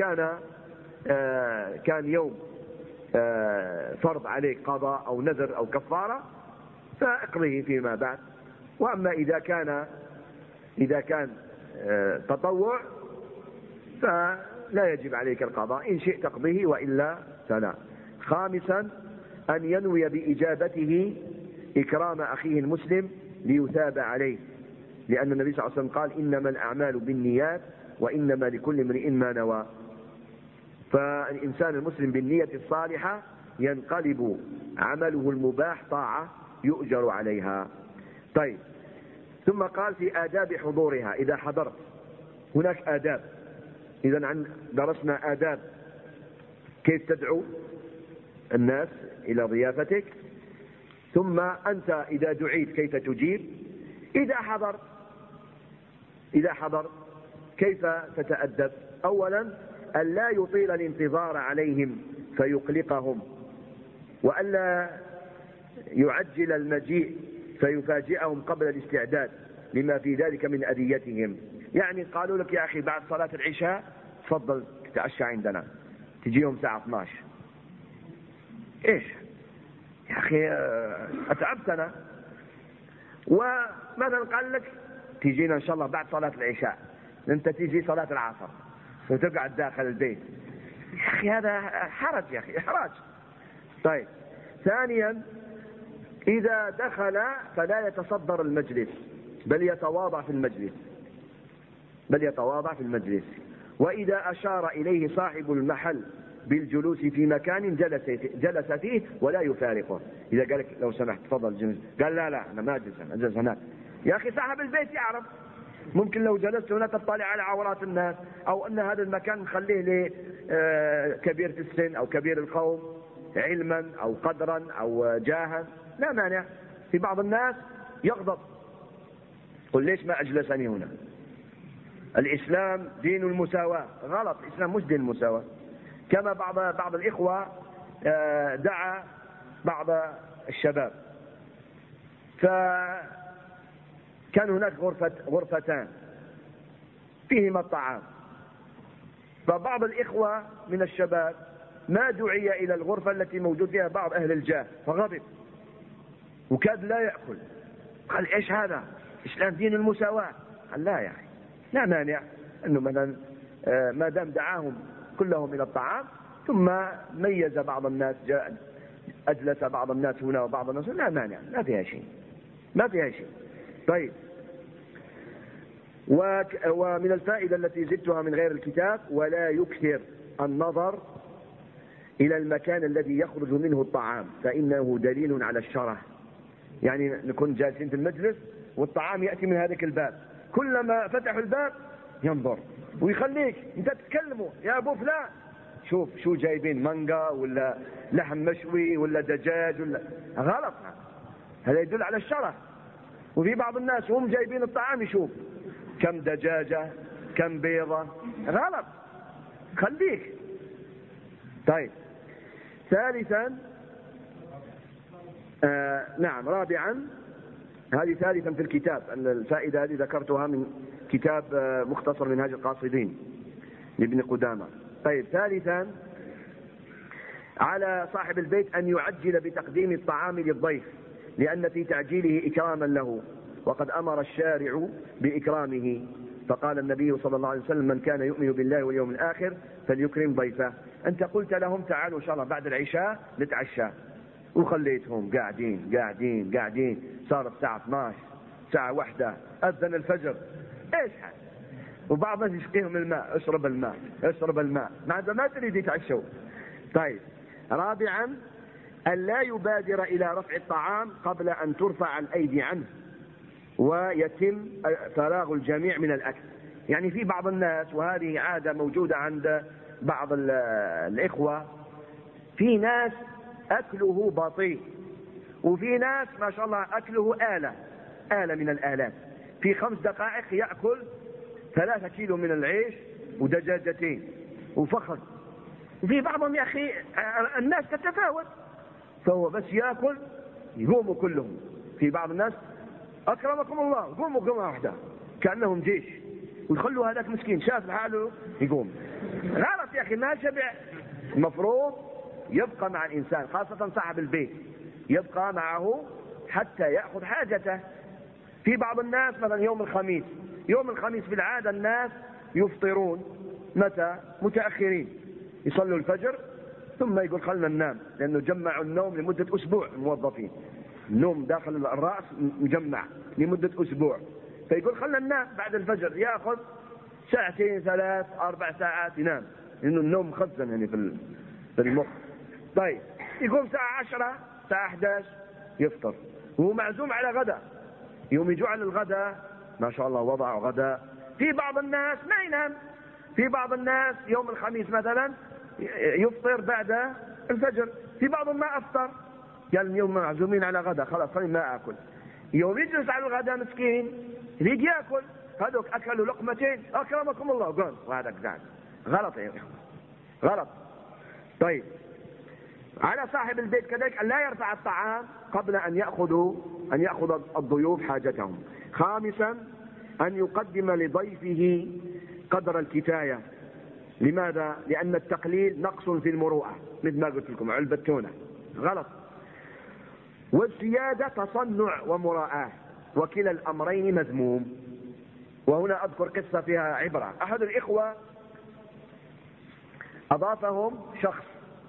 كان يوم فرض عليك قضاء أو نذر أو كفارة فاقضيه فيما بعد. وأما إذا كان تطوع فلا يجب عليك القضاء، إن شئت تقضيه وإلا فلا. 5. أن ينوي بإجابته إكرام أخيه المسلم ليثاب عليه، لأن النبي صلى الله عليه وسلم قال: إنما الأعمال بالنيات وإنما لكل امرئ ما نوى. فالإنسان المسلم بالنية الصالحة ينقلب عمله المباح طاعة يؤجر عليها. طيب، ثم قال في آداب حضورها: إذا حضرت، هناك آداب. إذن درسنا آداب كيف تدعو الناس إلى ضيافتك، ثم أنت إذا دعيت كيف تجيب، إذا حضرت كيف تتأدب. أولا: أن لا يطيل الانتظار عليهم فيقلقهم، وألا يعجل المجيء فيفاجئهم قبل الاستعداد، لما في ذلك من أذيتهم. يعني قالوا لك: يا أخي بعد صلاة العشاء تفضل تتعشى عندنا، تجيهم الساعة 12. إيش يا أخي أتعبتنا. وماذا قال لك؟ تجينا إن شاء الله بعد صلاة العشاء، أنت تيجي صلاة العصر وتقعد داخل البيت. يا أخي هذا حرج، يا أخي إحراج. طيب. 2. إذا دخل فلا يتصدر المجلس بل يتواضع في المجلس، وإذا أشار إليه صاحب المحل بالجلوس في مكان جلس فيه ولا يفارقه. إذا قال لك لو سمحت تفضل جلس، قال لا أنا ما أجلس، أنا أجلس هناك. يا أخي صاحب البيت يعرف، ممكن لو جلست هنا تطلع على عورات الناس، أو أن هذا المكان نخليه لكبير في السن أو كبير القوم علما أو قدرا أو جاها، لا مانع. في بعض الناس يغضب، قل ليش ما أجلسني هنا؟ الإسلام دين المساواة. غلط، الإسلام مش دين المساواة. كما بعض الإخوة دعا بعض الشباب، فكان هناك غرفتان فيهما الطعام، فبعض الإخوة من الشباب ما دعي إلى الغرفة التي موجود فيها بعض أهل الجاه، فغضب وكاد لا يأكل. قال إيش هذا؟ الإسلام دين المساواة. قال لا يا أخي، لا مانع أنه مثلا ما دام دعاهم كلهم إلى الطعام ثم ميز بعض الناس، أجلس بعض الناس هنا وبعض الناس، لا مانع، ما فيها شيء، ما فيها شيء. طيب، ومن الفائدة التي زدتها من غير الكتاب: ولا يكثر النظر إلى المكان الذي يخرج منه الطعام فإنه دليل على الشره. يعني نكون جالسين في المجلس والطعام يأتي من هذاك الباب، كلما فتحوا الباب ينظر ويخليك انت تتكلموا يا ابو فلان شوف شو جايبين، مانجا ولا لحم مشوي ولا دجاج ولا. غلط، هذا يدل على الشره. وفي بعض الناس هم جايبين الطعام يشوف كم دجاجة كم بيضة. غلط، خليك. طيب، ثالثا نعم رابعا، هذه ثالثا في الكتاب، الفائدة هذه ذكرتها من كتاب مختصر منهاج القاصدين لابن قدامة. طيب، ثالثا على صاحب البيت أن يعجل بتقديم الطعام للضيف، لأن في تعجيله إكراما له، وقد أمر الشارع بإكرامه، فقال النبي صلى الله عليه وسلم: من كان يؤمن بالله واليوم الآخر فليكرم ضيفه. أنت قلت لهم تعالوا إن شاء الله بعد العشاء نتعشى، وخليتهم قاعدين صار الساعة 12 الساعة 1 أذن الفجر، إيش هذا؟ وبعضهم يسقيهم الماء، اشرب الماء، ما تريد يتعشوا. طيب، رابعا أن لا يبادر إلى رفع الطعام قبل أن ترفع الأيدي عنه ويتم فراغ الجميع من الأكل. يعني في بعض الناس، وهذه عادة موجودة عند بعض الإخوة، في ناس أكله بطيء، وفي ناس ما شاء الله أكله آلة من الآلات، في 5 دقائق يأكل 3 كيلو من العيش ودجاجتين وفخذ. وفي بعضهم يا أخي الناس تتفاوت، فهو بس يأكل يقوموا كلهم. في بعض الناس أكرمكم الله قوموا قومة واحدة كأنهم جيش، ويخلوا هذاك مسكين شاف حاله يقوم. غلط يا أخي، ما شبع. المفروض يبقى مع الإنسان، خاصة صاحب البيت، يبقى معه حتى يأخذ حاجته. في بعض الناس مثلا يوم الخميس في العادة الناس يفطرون متى؟ متأخرين، يصلوا الفجر ثم يقول خلنا ننام، لأنه جمعوا النوم لمدة أسبوع. الموظفين النوم داخل الرأس مجمع لمدة أسبوع، فيقول خلنا ننام بعد الفجر، يأخذ 2 3 4 ساعات ينام، لأنه النوم مخزن يعني في المخ. طيب، يقوم الساعة 10 الساعة 11 يفطر، وهو معزوم على غدا، يوم يجوا على الغداء ما شاء الله وضعوا غداء. في بعض الناس ما ينام، في بعض الناس يوم الخميس مثلا يفطر بعد الفجر، في بعضهم ما أفطر، قال اليوم معزومين على غدا خلاص خليني ما أكل. يوم يجلس على الغداء مسكين يريد يأكل، هذوك أكلوا لقمتين أكرمكم الله قال، وهذا قاعد. غلط يا إخوة، غلط. طيب، على صاحب البيت كذلك أن لا يرفع الطعام قبل أن يأخذ الضيوف حاجتهم. خامسا أن يقدم لضيفه قدر الكفاية. لماذا؟ لأن التقليل نقص في المروءة، مثل ما قلت لكم علبة تونة. غلط. والزيادة تصنع ومراءة، وكلا الأمرين مذموم. وهنا أذكر قصة فيها عبرة. أحد الإخوة أضافهم شخص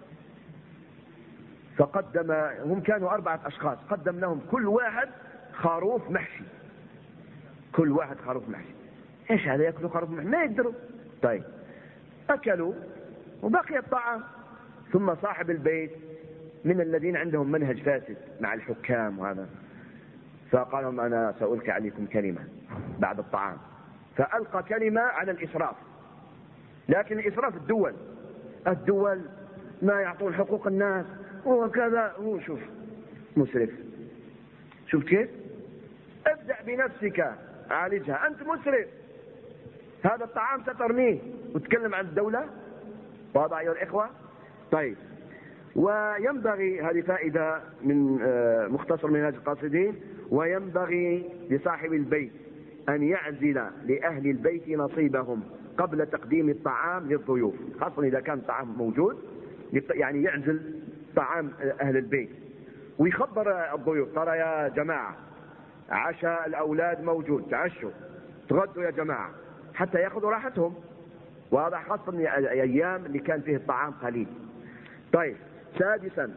فقدم، هم كانوا 4 أشخاص، قدم لهم كل واحد خروف محشي، كل واحد خروف محشي. ايش هذا يأكلوا خروف محشي؟ ما يقدروا. طيب، أكلوا وبقي الطعام، ثم صاحب البيت من الذين عندهم منهج فاسد مع الحكام وهذا، فقال لهم أنا سألقي عليكم كلمة بعد الطعام، فألقى كلمة على الإسراف. لكن الإسراف الدول ما يعطون حقوق الناس وكذا، هو شوف مسرف، شوف كيف؟ ابدأ بنفسك عالجها، أنت مسرف، هذا الطعام سترميه وتكلم عن الدولة. واضح أيها الإخوة؟ طيب، وينبغي، هذه فائدة من مختصر منهاج القاصدين، وينبغي لصاحب البيت أن يعزل لأهل البيت نصيبهم قبل تقديم الطعام للضيوف، خاصة إذا كان الطعام موجود، يعني يعزل طعام أهل البيت ويخبر الضيوف، ترى يا جماعة عشاء الأولاد موجود، تعشوا تغدوا يا جماعة، حتى يأخذوا راحتهم. واضح، خاصة الأيام اللي كان فيه الطعام قليل. طيب، سادسا،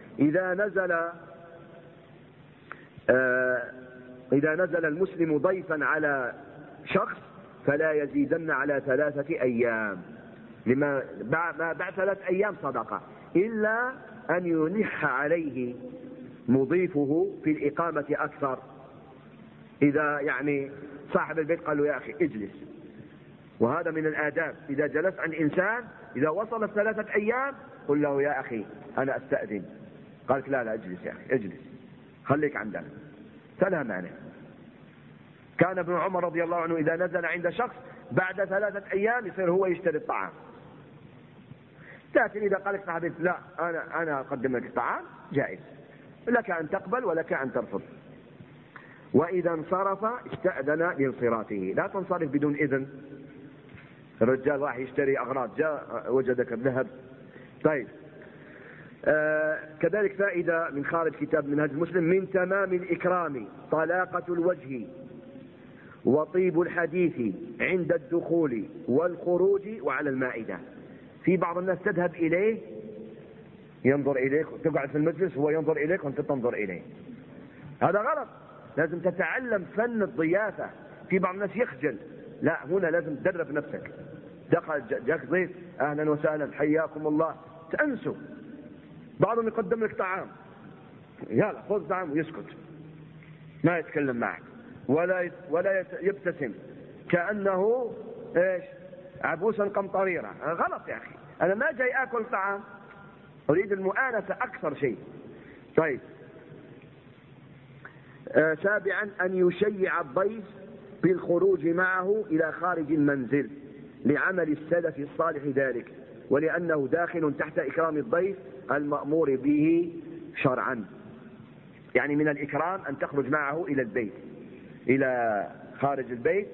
إذا نزل المسلم ضيفا على شخص فلا يزيدن على 3 أيام، لما بعد 3 أيام صدقة، إلا أن يلح عليه مضيفه في الإقامة أكثر. إذا يعني صاحب البيت قال له يا أخي اجلس، وهذا من الآداب، إذا جلس عن إنسان إذا وصل 3 أيام قل له يا أخي أنا أستأذن، قالت لا اجلس يا أخي اجلس خليك عندنا، فلا مانع. كان ابن عمر رضي الله عنه إذا نزل عند شخص بعد 3 أيام يصير هو يشتري الطعام. لكن إذا قالك صاحبي لا أنا أقدم لك الطعام، جائز، لك أن تقبل ولك أن ترفض. وإذا انصرف استأذن لانصرافه، لا تنصرف بدون إذن. الرجال راح يشتري أغراض، جاء وجدك الذهب. طيب، كذلك فائدة من خارج كتاب منهاج المسلم: من تمام الإكرام طلاقة الوجه وطيب الحديث عند الدخول والخروج وعلى المائدة. في بعض الناس تذهب إليه ينظر إليك، تقعد في المجلس وهو ينظر إليك وأنت تنظر إليه، هذا غلط. لازم تتعلم فن الضيافة. في بعض الناس يخجل، لا، هنا لازم تدرب نفسك. دخل جاك ضيف أهلا وسهلا حياكم الله، تأنسوا. بعضهم يقدم لك طعام، يلا خذ طعام ويسكت، ما يتكلم معك ولا يبتسم، كأنه ايش عبوسا قمطريرة. غلط يا أخي، أنا ما جاي أكل طعام، أريد المؤانسة أكثر شيء. طيب، سابعا أن يشيع الضيف بالخروج معه إلى خارج المنزل لعمل السلف الصالح ذلك، ولأنه داخل تحت إكرام الضيف المأمور به شرعا. يعني من الإكرام أن تخرج معه إلى البيت، إلى خارج البيت،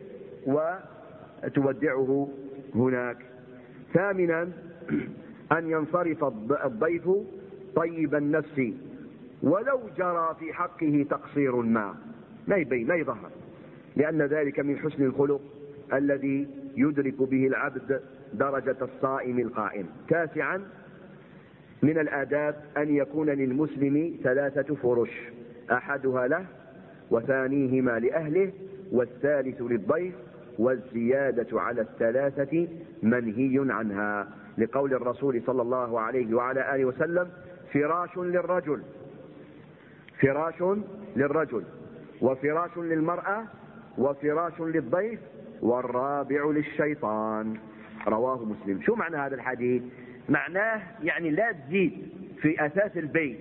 وتودعه هناك. ثامنا أن ينصرف الضيف طيب النفس ولو جرى في حقه تقصير ما يظهر، لأن ذلك من حسن الخلق الذي يدرك به العبد درجة الصائم القائم. تاسعا من الآداب أن يكون للمسلم 3 فرش، أحدها له وثانيهما لأهله والثالث للضيف، والزيادة على 3 منهي عنها، لقول الرسول صلى الله عليه وعلى آله وسلم: فراش للرجل وفراش للمرأة وفراش للضيف والرابع للشيطان. رواه مسلم. شو معنى هذا الحديث؟ معناه يعني لا تزيد في أثاث البيت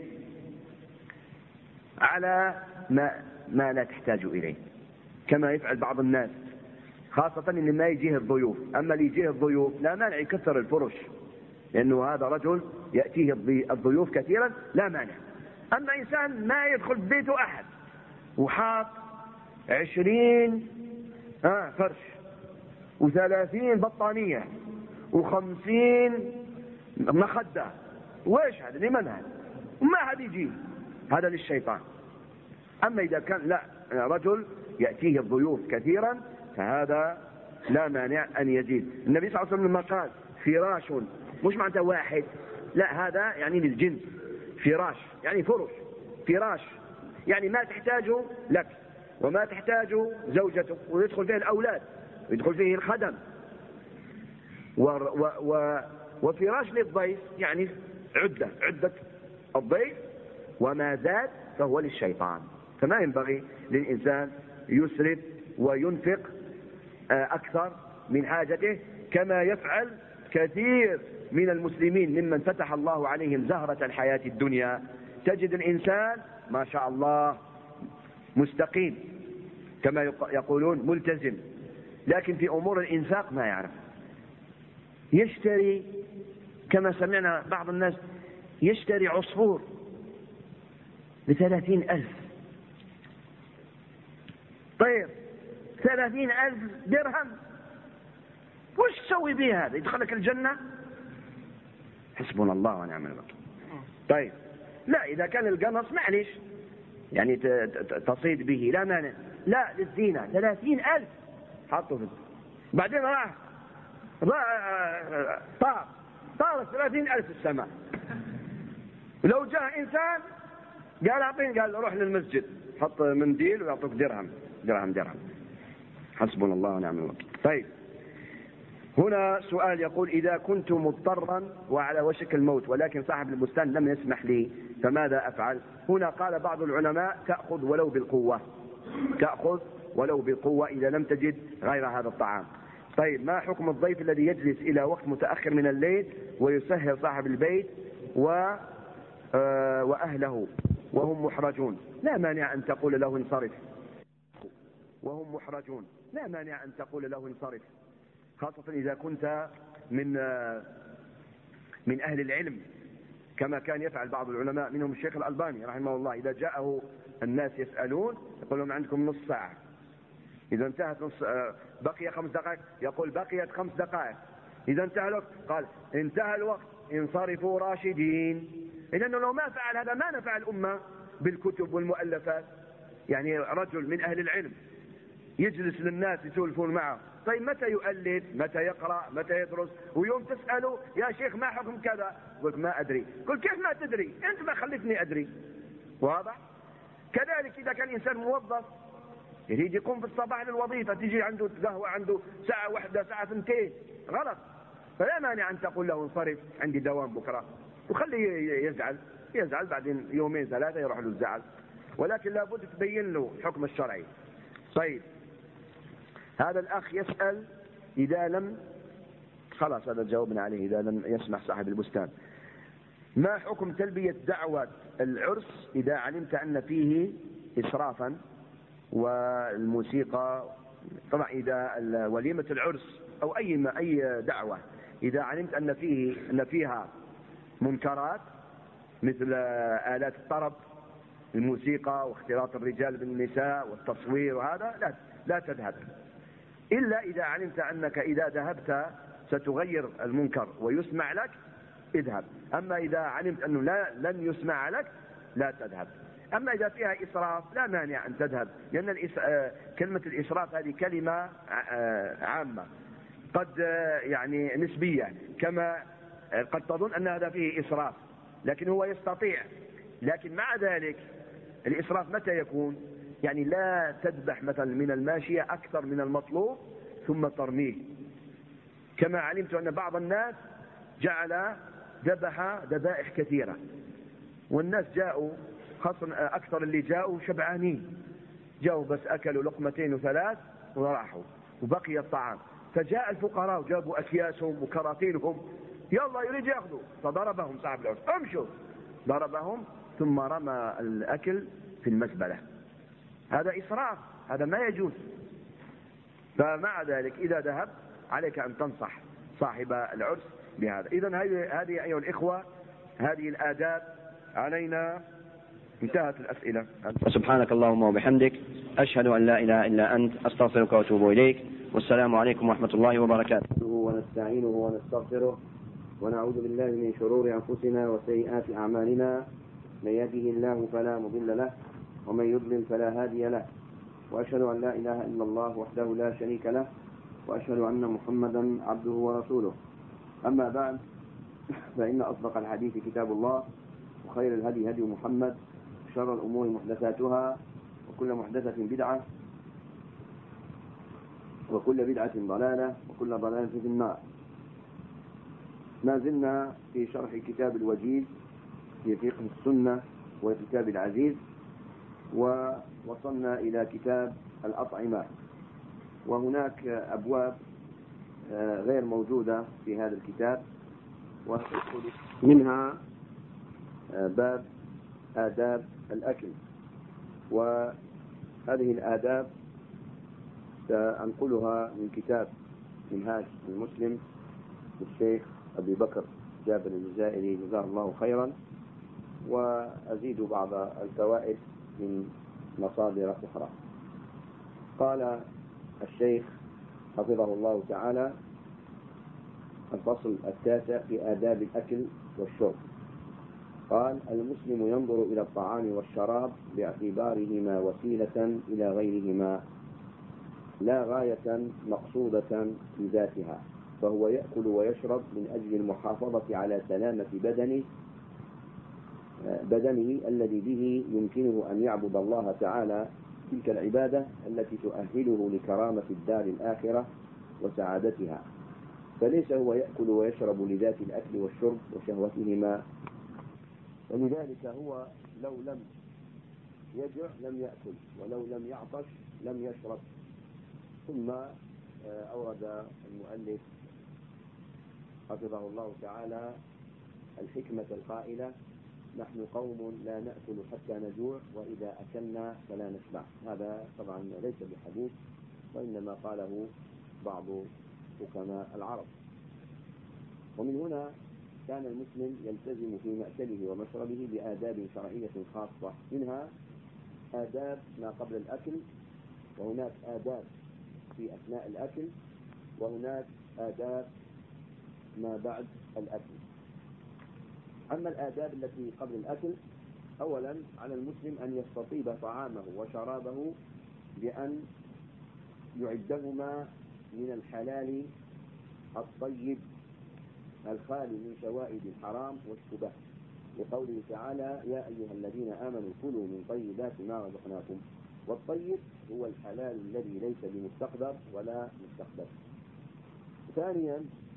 على ما لا تحتاج إليه، كما يفعل بعض الناس، خاصة اللي ما يجيه الضيوف. أما اللي يجيه الضيوف لا مانع يكثر الفرش، لأنه هذا رجل يأتيه الضيوف كثيرا، لا مانع. أما إنسان ما يدخل بيته أحد وحاط 20 فرش و30 بطانية و50 مخدة، وإيش هذا؟ لمن هذا؟ وما حد يجي، هذا للشيطان. أما إذا كان لا، رجل يأتيه الضيوف كثيرا فهذا لا مانع أن يزيد. النبي صلى الله عليه وسلم لما قال فراش مش معنى واحد، لا، هذا يعني للجنس. فراش يعني فرش، فراش يعني ما تحتاجه لك وما تحتاجه زوجتك، ويدخل فيه الأولاد ويدخل فيه الخدم. وفراش للضيف يعني عدة الضيف، وما زاد فهو للشيطان. فما ينبغي للإنسان يسرف وينفق أكثر من حاجته كما يفعل كثير من المسلمين ممن فتح الله عليهم زهرة الحياة الدنيا. تجد الإنسان ما شاء الله مستقيم كما يقولون ملتزم، لكن في أمور الإنفاق ما يعرف. يشتري كما سمعنا بعض الناس يشتري عصفور ب30,000. طيب 30,000 درهم وش تسوي به هذا؟ يدخلك الجنة؟ حسبنا الله ونعم الوكيل. طيب لا، إذا كان القنص معليش يعني تصيد به لا مانع، لا للزينة 30,000 حطه في بعدين راح طار 30,000 في السماء. لو جاء إنسان قال أعطيني، قال روح للمسجد حط منديل ويعطوك درهم. حسبنا الله ونعم الوكيل. طيب هنا سؤال يقول: إذا كنت مضطرا وعلى وشك الموت ولكن صاحب البستان لم يسمح لي فماذا أفعل؟ هنا قال بعض العلماء تأخذ ولو بالقوة إذا لم تجد غير هذا الطعام. طيب ما حكم الضيف الذي يجلس إلى وقت متأخر من الليل ويسهر صاحب البيت وأهله وهم محرجون؟ لا مانع أن تقول له انصرف، خاصة إذا كنت من أهل العلم كما كان يفعل بعض العلماء منهم الشيخ الألباني رحمه الله. إذا جاءه الناس يسألون يقول لهم عندكم نص ساعة، إذا انتهت بقي 5 دقائق يقول بقيت 5 دقائق، إذا انتهى الوقت قال انتهى الوقت انصرفوا راشدين. لأنه لو ما فعل هذا ما نفع الأمة بالكتب والمؤلفات. يعني رجل من أهل العلم يجلس للناس يسولفون معه، طيب متى يؤلف، متى يقرأ، متى يدرس؟ ويوم تسأله يا شيخ ما حكم كذا، قلت ما أدري. قل كيف ما تدري؟ أنت ما خلتني أدري. واضح؟ كذلك إذا كان إنسان موظف يريد يقوم في الصباح للوظيفة، تيجي عنده قهوة عنده ساعة 1 ساعة 2 غلط، فلا مانع أن تقول له انصرف عندي دوام بكرة، وخليه يزعل بعدين 2 3 يروح له الزعل، ولكن لابد تبين له الحكم الشرعي. طيب هذا الأخ يسأل إذا لم، خلاص هذا جاوبنا عليه، إذا لم يسمح صاحب البستان، ما حكم تلبية دعوة العرس إذا علمت أن فيه إسرافا؟ والموسيقى طبعا إذا وليمة العرس أو أي دعوة إذا علمت أن فيها منكرات مثل آلات الطرب، الموسيقى واختلاط الرجال بالنساء والتصوير وهذا، لا تذهب، إلا إذا علمت أنك إذا ذهبت ستغير المنكر ويسمع لك اذهب. أما إذا علمت أنه لن يسمع لك لا تذهب. أما إذا فيها إسراف لا مانع أن تذهب، لأن كلمة الإسراف هذه كلمة عامة قد يعني نسبية، كما قد تظن أن هذا فيه إسراف لكن هو يستطيع. لكن مع ذلك الإسراف متى يكون؟ يعني لا تذبح مثلا من الماشية أكثر من المطلوب ثم ترميه، كما علمت أن بعض الناس جعل ذبائح كثيرة، والناس جاءوا خاصة أكثر اللي جاءوا شبعانين، جاءوا بس أكلوا 2 و3 وراحوا وبقي الطعام، فجاء الفقراء وجابوا أكياسهم وكراتينهم يلا يريد يأخذوا، فضربهم صاحب العرس امشوا، ضربهم ثم رمى الأكل في المزبلة. هذا إسراف، هذا ما يجوز. فمع ذلك إذا ذهب عليك أن تنصح صاحب العرس بهذا. إذن هذه أيها الإخوة هذه الآداب علينا. انتهت الأسئلة. سبحانك اللهم وبحمدك أشهد أن لا إله إلا أنت أستغفرك وأتوب إليك، والسلام عليكم ورحمة الله وبركاته. ونستعينه ونستغفره ونعوذ بالله من شرور أنفسنا وسيئات أعمالنا، من يهده الله فلا مضل له ومن يضلل فلا هادي له، وأشهد أن لا إله إلا الله وحده لا شريك له، وأشهد أن محمدا عبده ورسوله. أما بعد، فإن أصدق الحديث كتاب الله، وخير الهدي هدي محمد، شر الأمور محدثاتها، وكل محدثة بدعة، وكل بدعة ضلالة، وكل ضلالة في النار. ما زلنا في شرح كتاب الوجيز في فقه السنة والكتاب العزيز، ووصلنا إلى كتاب الأطعمة، وهناك أبواب غير موجودة في هذا الكتاب، منها باب آداب الأكل. وهذه الآداب سأنقلها من كتاب منهاج المسلم للشيخ أبي بكر جابر الجزائري جزاه الله خيرا، وأزيد بعض الفوائد من مصادر أخرى. قال الشيخ حفظه الله تعالى: الفصل 9 في آداب الأكل والشرب. قال: المسلم ينظر إلى الطعام والشراب باعتبارهما وسيلة إلى غيرهما لا غاية مقصودة بذاتها، فهو يأكل ويشرب من أجل المحافظة على سلامة بدنه الذي به يمكنه أن يعبد الله تعالى تلك العبادة التي تؤهله لكرامة الدار الآخرة وسعادتها، فليس هو يأكل ويشرب لذات الأكل والشرب وشهوتهما، ولذلك هو لو لم يجع لم يأكل، ولو لم يعطش لم يشرب. ثم أورد المؤلف حفظه الله تعالى الحكمة القائلة: نحن قوم لا نأكل حتى نجوع، وإذا أكلنا فلا نشبع. هذا طبعا ليس بحديث، وإنما قاله بعض حكماء العرب. ومن هنا كان المسلم يلتزم في مأكله ومشربه بآداب شرعية خاصة، منها آداب ما قبل الأكل، وهناك آداب في أثناء الأكل، وهناك آداب ما بعد الأكل. أما الآداب التي قبل الأكل، أولا على المسلم أن يستطيب طعامه وشرابه بأن يعدهما من الحلال الطيب الخالي من شوائب الحرام والشبه، لقوله تعالى: يا أيها الذين آمنوا كلوا من طيبات ما رزقناكم. والطيب هو الحلال الذي ليس بمستقدر ولا مستقبل. ثانيا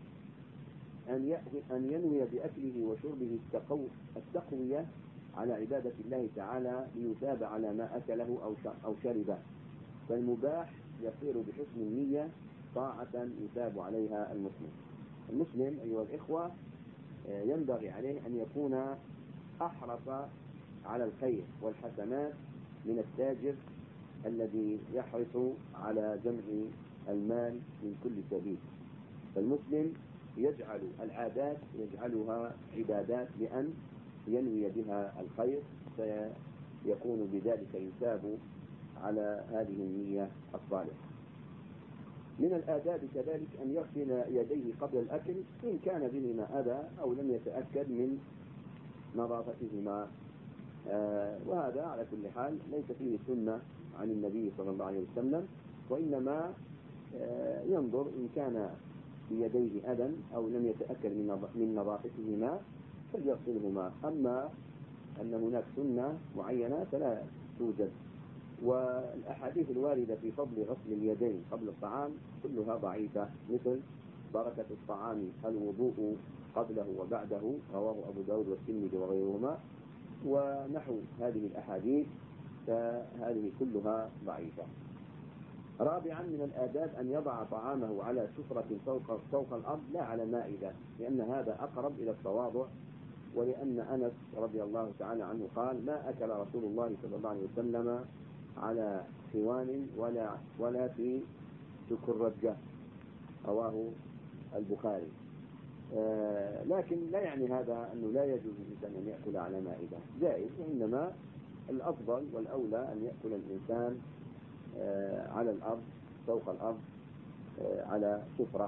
أن ينوي بأكله وشربه التقوية على عبادة الله تعالى ليثاب على ما أكله أو شربه، فالمباح يصير بحسن النية طاعة يثاب عليها المسلم أيها الإخوة ينبغي عليه أن يكون أحرص على الخير والحسنات من التاجر الذي يحرص على جمع المال من كل سبيل. فالمسلم يجعل العادات يجعلها عبادات بأن ينوي بها الخير، فيكون بذلك يثاب على هذه النية الصالحة. من الآداب كذلك أن يغسل يديه قبل الأكل إن كان بهما أذى أو لم يتأكد من نظافتهما، وهذا على كل حال ليس فيه سنة عن النبي صلى الله عليه وسلم، وإنما ينظر إن كان بيديه أذى أو لم يتأكد من نظافتهما فليغسلهما. أما أن هناك سنة معينة فلا توجد. والأحاديث الواردة في فضل غسل اليدين قبل الطعام كلها ضعيفة، مثل بركة الطعام الوضوء قبله وبعده، رواه أبو داود والترمذي وغيرهما، ونحو هذه الأحاديث فهذه كلها ضعيفة. رابعا من الآداب أن يضع طعامه على سفرة فوق الأرض لا على مائدة، لأن هذا أقرب إلى التواضع، ولأن أنس رضي الله تعالى عنه قال: ما أكل رسول الله صلى الله عليه وسلم على خوان ولا في سكرجة، رواه البخاري. لكن لا يعني هذا أنه لا يجوز للإنسان أن يأكل على مائدة، جائز، وإنما الأفضل والأولى أن يأكل الإنسان على الأرض فوق الأرض على سفرة.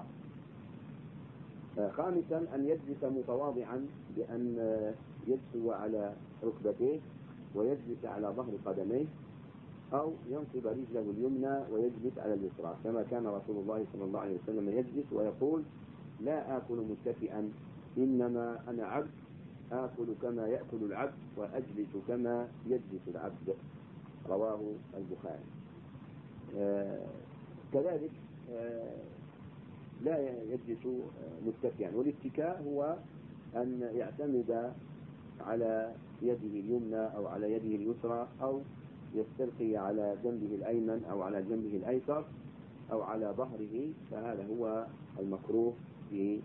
خامسا أن يجلس متواضعا بأن يجلس على ركبتيه ويجلس على ظهر قدميه، أو ينصب رجله اليمنى ويجلس على اليسرى، كما كان رسول الله صلى الله عليه وسلم يجلس ويقول: لا آكل متكئا، إنما أنا عبد، آكل كما يأكل العبد وأجلس كما يجلس العبد، رواه البخاري. كذلك لا يجلس متكئا، والاتكاء هو أن يعتمد على يده اليمنى أو على يده اليسرى، أو يستلقي على جنبه الأيمن أو على جنبه الأيسر أو على ظهره، فهذا هو المكروه في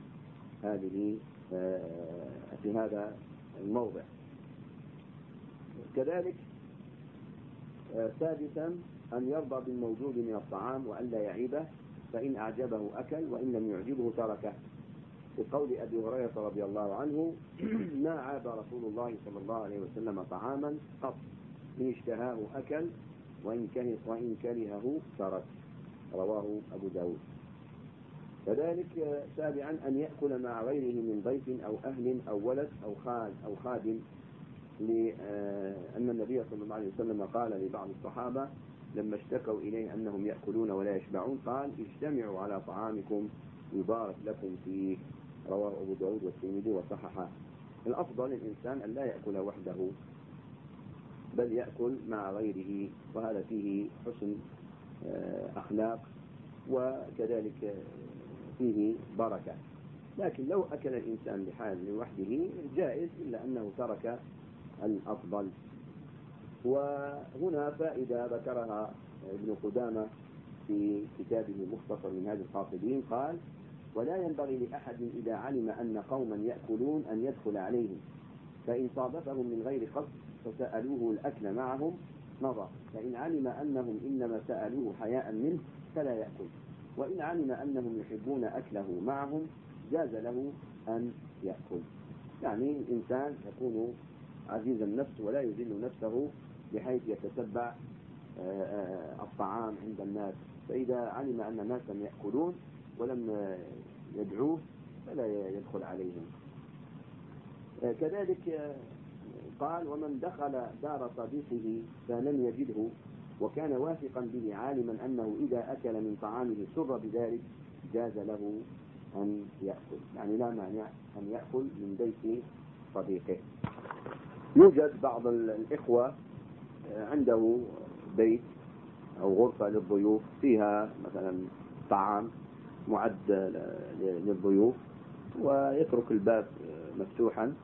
هذا الموضع. كذلك سادسا أن يرضى بالموجود من الطعام وألا يعيبه، فإن أعجبه أكل وإن لم يعجبه تركه، بقول أبي هريرة رضي الله عنه: ما عاب رسول الله صلى الله عليه وسلم طعاما قط، إن اشتهاه أكل وإن كرهه ترك، رواه أبو داود. كذلك سابعا أن يأكل مع غيره من ضيف أو أهل أو ولد أو خادم، لأن النبي صلى الله عليه وسلم قال لبعض الصحابة لما اشتكوا إليه أنهم يأكلون ولا يشبعون، قال: اجتمعوا على طعامكم يبارك لكم فيه، رواه أبو داود والترمذي وصححه. الأفضل للإنسان أن لا يأكل وحده، بل يأكل مع غيره، وهذا فيه حسن أخلاق، وكذلك فيه بركة. لكن لو أكل الإنسان بحال لوحده جائز، إلا أنه ترك الأفضل. وهنا فائدة ذكرها ابن قدامة في كتابه مختصر من هذه القاصدين، قال: ولا ينبغي لأحد إذا علم أن قوما يأكلون أن يدخل عليهم، فإن صادفهم من غير قصد فسألوه الأكل معهم مضى، فإن علم أنهم إنما سألوه حياء منه فلا يأكل، وإن علم أنهم يحبون أكله معهم جاز له أن يأكل. يعني الإنسان يكون عزيز النفس ولا يذل نفسه بحيث يتتبع الطعام عند الناس، فإذا علم أن ناسا يأكلون ولم يدعوه فلا يدخل عليهم. كذلك قال: ومن دخل دار صديقه فلم يجده وكان واثقا به عالما أنه إذا أكل من طعامه سر بذلك جاز له أن يأكل، يعني لا مانع أن يأكل من بيت صديقه. يوجد بعض الإخوة عنده بيت أو غرفة للضيوف فيها مثلا طعام معد للضيوف، ويترك الباب مفتوحا،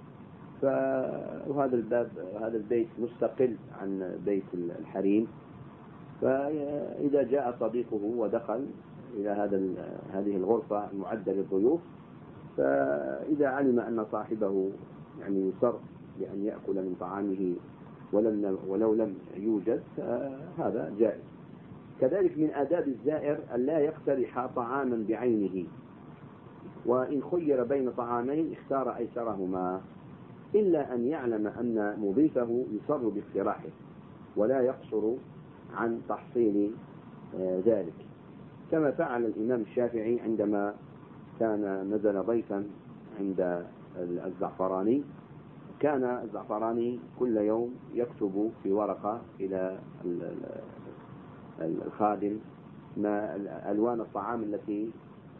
وهذا البيت مستقل عن بيت الحريم، فإذا جاء صديقه ودخل إلى هذه الغرفة المعدة للضيوف، فإذا علم أن صاحبه يعني يصر بأن يأكل من طعامه ولو لم يوجد هذا جائز. كذلك من آداب الزائر أن لا يقترح طعاما بعينه، وإن خير بين طعامين اختار أيسرهما، إلا أن يعلم أن مضيفه يصر باقتراحه ولا يقصر عن تحصيل ذلك، كما فعل الإمام الشافعي عندما كان نزل ضيفا عند الزعفراني. كان الزعفراني كل يوم يكتب في ورقة إلى الخادم ما ألوان الطعام التي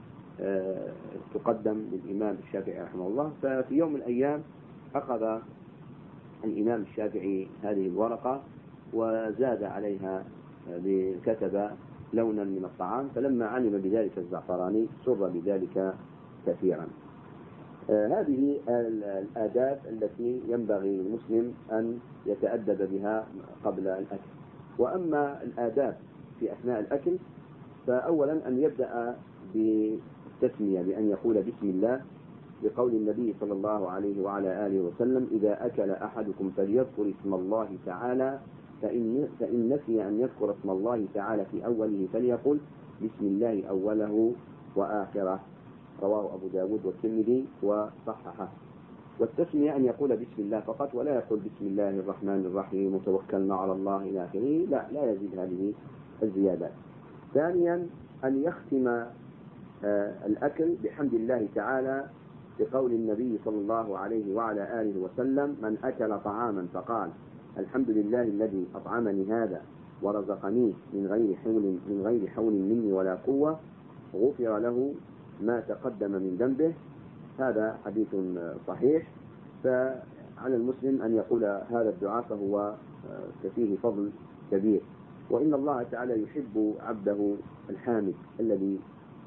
تقدم للإمام الشافعي رحمه الله. ففي يوم من الأيام أخذ الإمام الشافعي هذه الورقة وزاد عليها كتب لونا من الطعام، فلما علم بذلك الزعفراني سر بذلك كثيرا. هذه الآداب التي ينبغي للمسلم أن يتأدب بها قبل الأكل. وأما الآداب في أثناء الأكل، فأولا أن يبدأ بالتسمية بأن يقول بسم الله، بقول النبي صلى الله عليه وعلى آله وسلم: إذا أكل أحدكم فليذكر اسم الله تعالى، فإن نسي أن يذكر اسم الله تعالى في أوله فليقل بسم الله أوله وآخره، رواه أبو داود والترمذي وصححه. والتسمية أن يقول بسم الله فقط، ولا يقول بسم الله الرحمن الرحيم وتوكلنا على الله إلى آخره، لا يزيد هذه الزيادات. ثانيا أن يختم الأكل بحمد الله تعالى، بقول النبي صلى الله عليه وعلى آله وسلم: من أكل طعاما فقال الحمد لله الذي أطعمني هذا ورزقنيه من غير حول مني ولا قوة غفر له ما تقدم من ذنبه. هذا حديث صحيح، فعلى المسلم أن يقول هذا الدعاء، فهو فيه فضل كبير. وإن الله تعالى يحب عبده الحامد الذي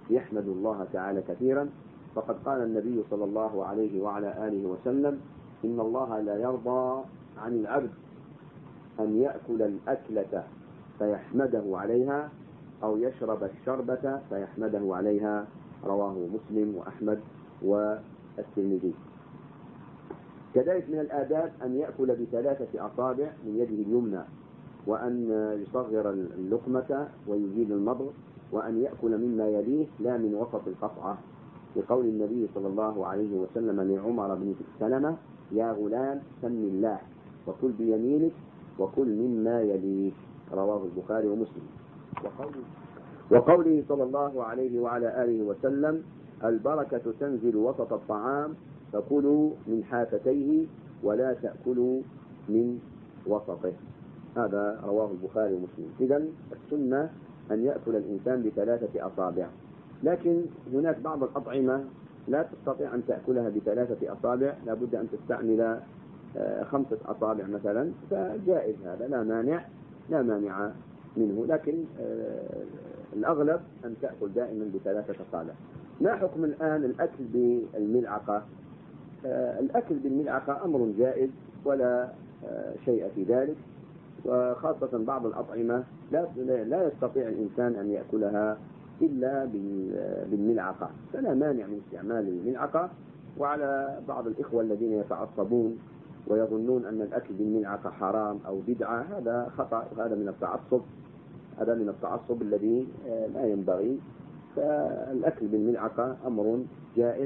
يحمد الله تعالى كثيرا. فقد قال النبي صلى الله عليه وعلى آله وسلم: إن الله لا يرضى عن العبد أن يأكل الأكلة فيحمده عليها أو يشرب الشربة فيحمده عليها. رواه مسلم وأحمد والترمذي. كذلك من الآداب أن يأكل ب3 أصابع من يده اليمنى، وأن يصغر اللقمة ويزيل المضغ، وأن يأكل مما يليه لا من وسط القطعة، لقول النبي صلى الله عليه وسلم لعمر بن سلمة: يا غلام سم الله وكل بيمينك وكل مما يليك. رواه البخاري ومسلم. وقوله صلى الله عليه وعلى آله وسلم: البركة تنزل وسط الطعام فكلوا من حافتيه ولا تأكلوا من وسطه. هذا رواه البخاري ومسلم. إذن السنة أن يأكل الإنسان ب3 أصابع، لكن هناك بعض الأطعمة لا تستطيع أن تأكلها ب3 أصابع، لابد أن تستعمل 5 أصابع مثلا، فجائز هذا، لا مانع منه، لكن الأغلب أن تأكل دائما ب3 أصابع. ما حكم الآن الأكل بالملعقة؟ الأكل بالملعقة أمر جائز ولا شيء في ذلك، وخاصة بعض الأطعمة لا يستطيع الإنسان أن يأكلها إلا بالملعقة، فلا مانع من استعمال الملعقة. وعلى بعض الإخوة الذين يتعصبون ويظنون أن الأكل بالملعقة حرام أو بدعة، هذا خطأ، هذا من التعصب الذي لا ينبغي. فالأكل بالملعقة أمر جائز،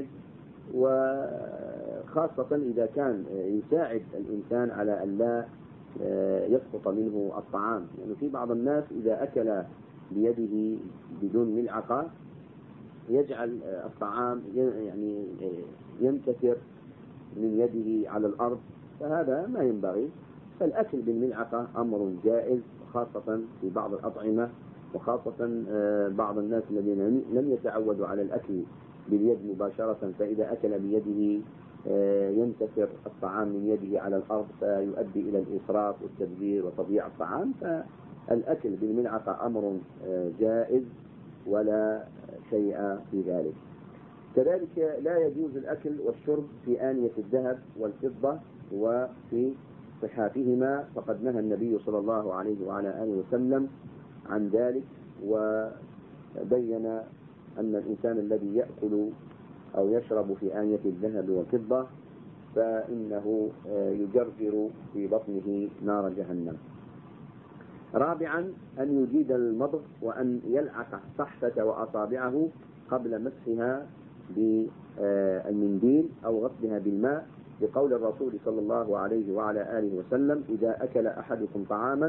وخاصة إذا كان يساعد الإنسان على أن لا يسقط منه الطعام. يعني في بعض الناس إذا أكل بيده بدون ملعقة يجعل الطعام يعني ينكسر من يده على الأرض، فهذا ما ينبغي. فالأكل بالملعقة أمر جائز، خاصة في بعض الأطعمة، وخاصة بعض الناس الذين لم يتعودوا على الأكل باليد مباشرة، فإذا أكل بيده ينكسر الطعام من يده على الأرض فيؤدي إلى الإسراف والتبذير وتضييع الطعام. فالأكل بالملعقة أمر جائز ولا شيء في ذلك. كذلك لا يجوز الأكل والشرب في آنية الذهب والفضة وفي صحافهما، فقد نهى النبي صلى الله عليه وعلى آله وسلم عن ذلك، وبين أن الإنسان الذي يأكل أو يشرب في آنية الذهب والفضة فإنه يجرجر في بطنه نار جهنم. رابعا أن يجيد المضغ وأن يلعق الصحفة وأصابعه قبل مسحها بالمنديل أو غسلها بالماء، لقول الرسول صلى الله عليه وعلى آله وسلم: إذا أكل أحدكم طعاما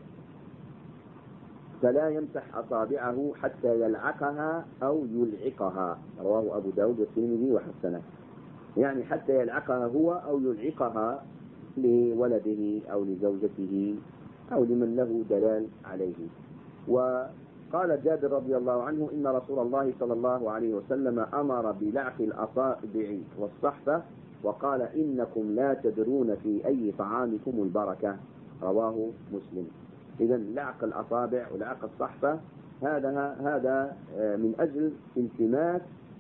فلا يمسح أصابعه حتى يلعقها أو يلعقها. رواه أبو داود والترمذي وحسنه. يعني حتى يلعقها هو أو يلعقها لولده أو لزوجته أو لمن له دلال عليه. وقال جابر رضي الله عنه: إن رسول الله صلى الله عليه وسلم أمر بلعق الأصابع والصحفة وقال: إنكم لا تدرون في أي طعامكم البركة. رواه مسلم. إذن لعق الأصابع ولعق الصحفة هذا من أجل التماس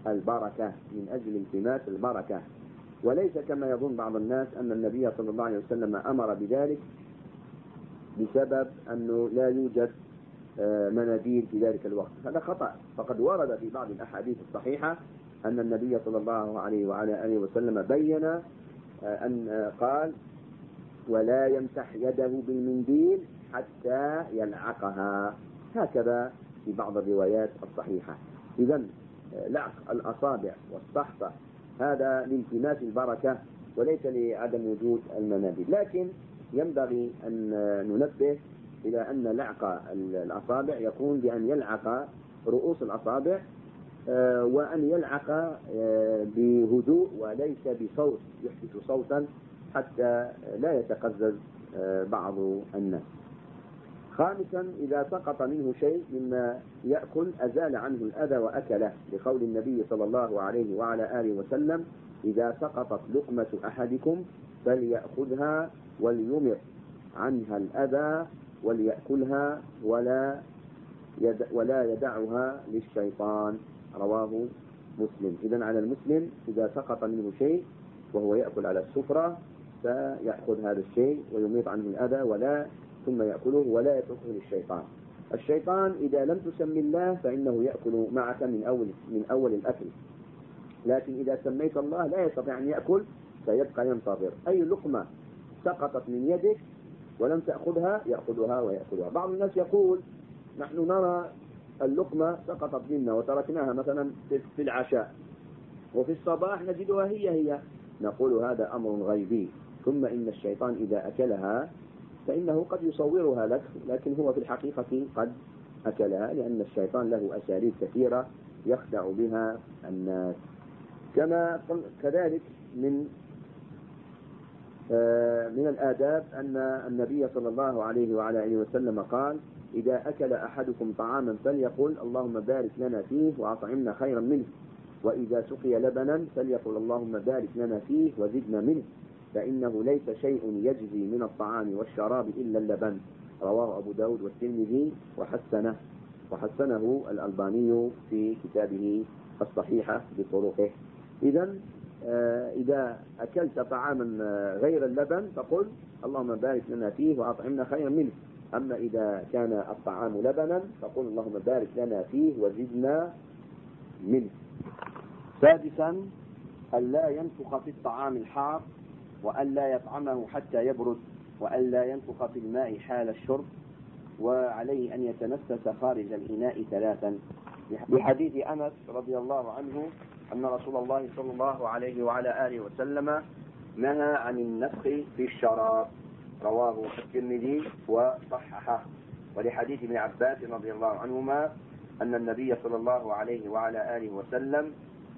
البركة، وليس كما يظن بعض الناس أن النبي صلى الله عليه وسلم أمر بذلك بسبب أنه لا يوجد مناديل في ذلك الوقت. هذا خطأ، فقد ورد في بعض الأحاديث الصحيحة أن النبي صلى الله عليه وعلى آله وسلم بين أن قال: ولا يمسح يده بالمنديل حتى يلعقها، هكذا في بعض الروايات الصحيحة. إذن لعق الأصابع والصحفة هذا لالتماس البركة وليس لعدم وجود المناديل. لكن ينبغي أن ننبه إلى أن لعق الأصابع يكون بأن يلعق رؤوس الأصابع، وأن يلعق بهدوء وليس بصوت يحدث صوتا حتى لا يتقزز بعض الناس. خامسا إذا سقط منه شيء مما يأكل أزال عنه الأذى وأكله، لقول النبي صلى الله عليه وعلى آله وسلم: إذا سقطت لقمة أحدكم فليأخذها وليمر عنها الأذى وليأكلها ولا يدعها للشيطان. رواه مسلم. إذن على المسلم إذا سقط منه شيء وهو يأكل على السفرة فيأخذ هذا الشيء ويميط عنه الأذى ثم يأكله ولا يتركه للشيطان. الشيطان إذا لم تسمي الله فإنه يأكل معك من أول الأكل، لكن إذا سميت الله لا يستطيع أن يأكل فيبقى ينتظر. أي لقمة سقطت من يدك ولم تأخذها يأخذها ويأكلها. بعض الناس يقول نحن نرى اللقمة سقطت منا وتركناها مثلا في العشاء وفي الصباح نجدها هي، نقول هذا أمر غيبي، ثم إن الشيطان إذا أكلها فإنه قد يصورها لك، لكن هو في الحقيقة قد أكلها، لأن الشيطان له أساليب كثيرة يخدع بها الناس. كذلك من الآداب أن النبي صلى الله عليه وعلى آله وسلم قال: إذا أكل أحدكم طعاما فليقل اللهم بارك لنا فيه وأطعمنا خيرا منه، وإذا سقي لبنا فليقل اللهم بارك لنا فيه وزدنا منه، فإنه ليس شيء يجزي من الطعام والشراب إلا اللبن. رواه أبو داود والترمذي وحسنه الألباني في كتابه الصحيحة بطرقه. إذا أكلت طعاما غير اللبن فقل اللهم بارك لنا فيه وأطعمنا خيرا منه. أما إذا كان الطعام لبنا فقل اللهم بارك لنا فيه وزدنا منه. سادسا: ألا ينفخ في الطعام الحار، وألا يطعمه حتى يبرد، وألا ينفخ في الماء حال الشرب، وعليه أن يتنفس خارج الإناء 3. بحديث أنس رضي الله عنه أن رسول الله صلى الله عليه وعلى آله وسلم نهى عن النفخ في الشراب، رواه الترمذي وصححه. ولحديث ابن عباس رضي الله عنهما أن النبي صلى الله عليه وعلى آله وسلم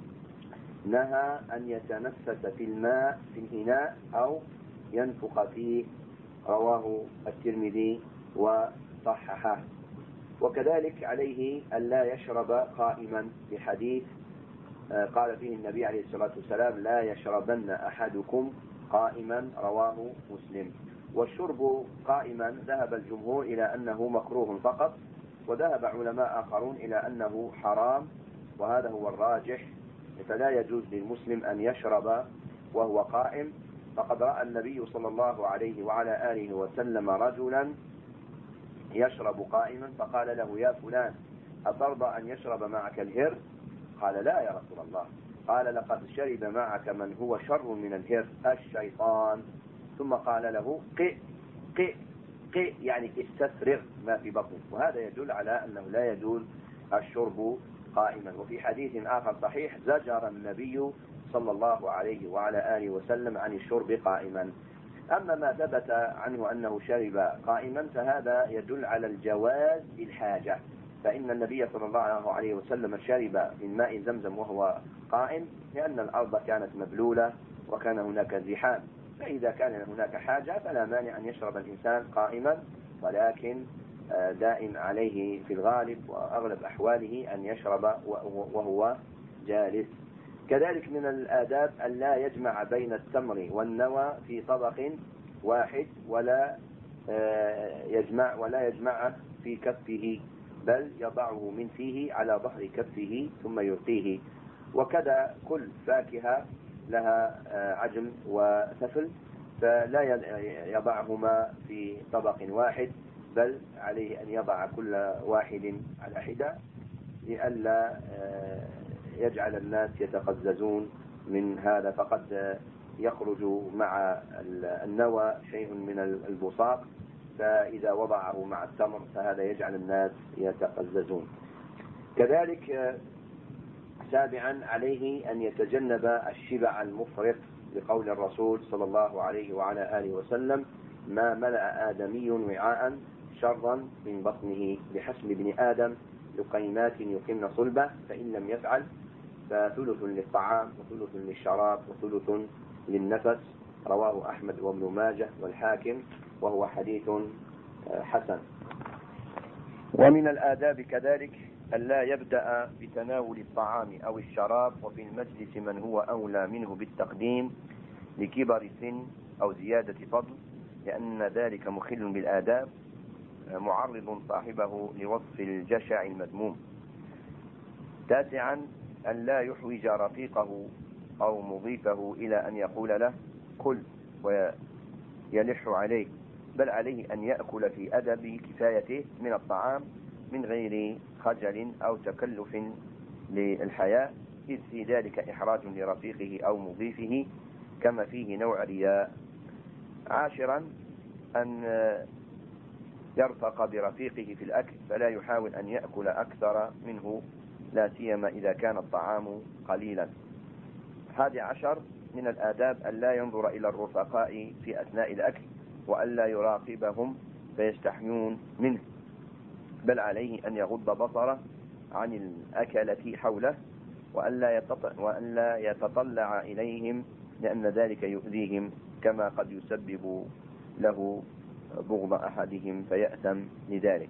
نهى أن يتنفس في الماء في الإناء أو ينفخ فيه، رواه الترمذي وصححه. وكذلك عليه ألا يشرب قائما، بحديث قال فيه النبي عليه الصلاة والسلام: لا يشربن أحدكم قائما، رواه مسلم. والشرب قائما ذهب الجمهور إلى أنه مكروه فقط، وذهب علماء آخرون إلى أنه حرام، وهذا هو الراجح. فلا يجوز للمسلم أن يشرب وهو قائم. فقد رأى النبي صلى الله عليه وعلى آله وسلم رجلا يشرب قائما فقال له: يا فلان أترضى أن يشرب معك الهر؟ قال: لا يا رسول الله. قال: لقد شرب معك من هو شر من الهر، الشيطان. ثم قال له: قئ قئ قئ، يعني استفرغ ما في بطنه. وهذا يدل على أنه لا يجوز الشرب قائما. وفي حديث آخر صحيح زجر النبي صلى الله عليه وعلى آله وسلم عن الشرب قائما. أما ما ثبت عنه أنه شرب قائما فهذا يدل على الجواز بالحاجة، فإن النبي صلى الله عليه وسلم شرب من ماء زمزم وهو قائم، لأن الأرض كانت مبلولة وكان هناك زحام، فإذا كان هناك حاجة فلا مانع أن يشرب الإنسان قائما، ولكن دائم عليه في الغالب وأغلب أحواله أن يشرب وهو جالس. كذلك من الآداب أن لا يجمع بين التمر والنوى في طبق واحد، ولا يجمع في كفه، بل يضعه من فيه على ظهر كفه ثم يلقيه. وكذا كل فاكهة لها عجم وثفل، فلا يضعهما في طبق واحد، بل عليه أن يضع كل واحد على حدة، لئلا يجعل الناس يتقززون من هذا، فقد يخرج مع النوى شيء من البصاق، فإذا وضعه مع التمر فهذا يجعل الناس يتقززون. كذلك سابعا عليه أن يتجنب الشبع المفرط، لقول الرسول صلى الله عليه وعلى آله وسلم: ما ملأ آدمي وعاء شرا من بطنه، بحسب ابن آدم لقيمات يقمن صلبه، فإن لم يفعل فثلث للطعام وثلث للشراب وثلث للنفس. رواه أحمد وابن ماجه والحاكم، وهو حديث حسن. ومن الآداب كذلك ألا يبدأ بتناول الطعام أو الشراب وفي المجلس من هو أولى منه بالتقديم لكبر السن أو زيادة فضل، لأن ذلك مخل 9 أن لا يحوج رفيقه أو مضيفه إلى أن يقول له كل ويلح عليه، بل عليه أن يأكل في أدب كفايته من الطعام من غير خجل أو تكلف للحياة، إذ في ذلك إحراج لرفيقه أو مضيفه كما فيه نوع رياء. 10 أن يرفق برفيقه في الأكل، فلا يحاول أن يأكل أكثر منه، لا سيما إذا كان الطعام قليلا. 11 من الآداب أن لا ينظر إلى الرفقاء في أثناء الأكل، وأن لا يراقبهم فيستحيون منه، بل عليه أن يغض بصره عن الأكلة حوله، وأن لا يتطلع إليهم، لأن ذلك يؤذيهم، كما قد يسبب له بغض أحدهم فيأثم لذلك.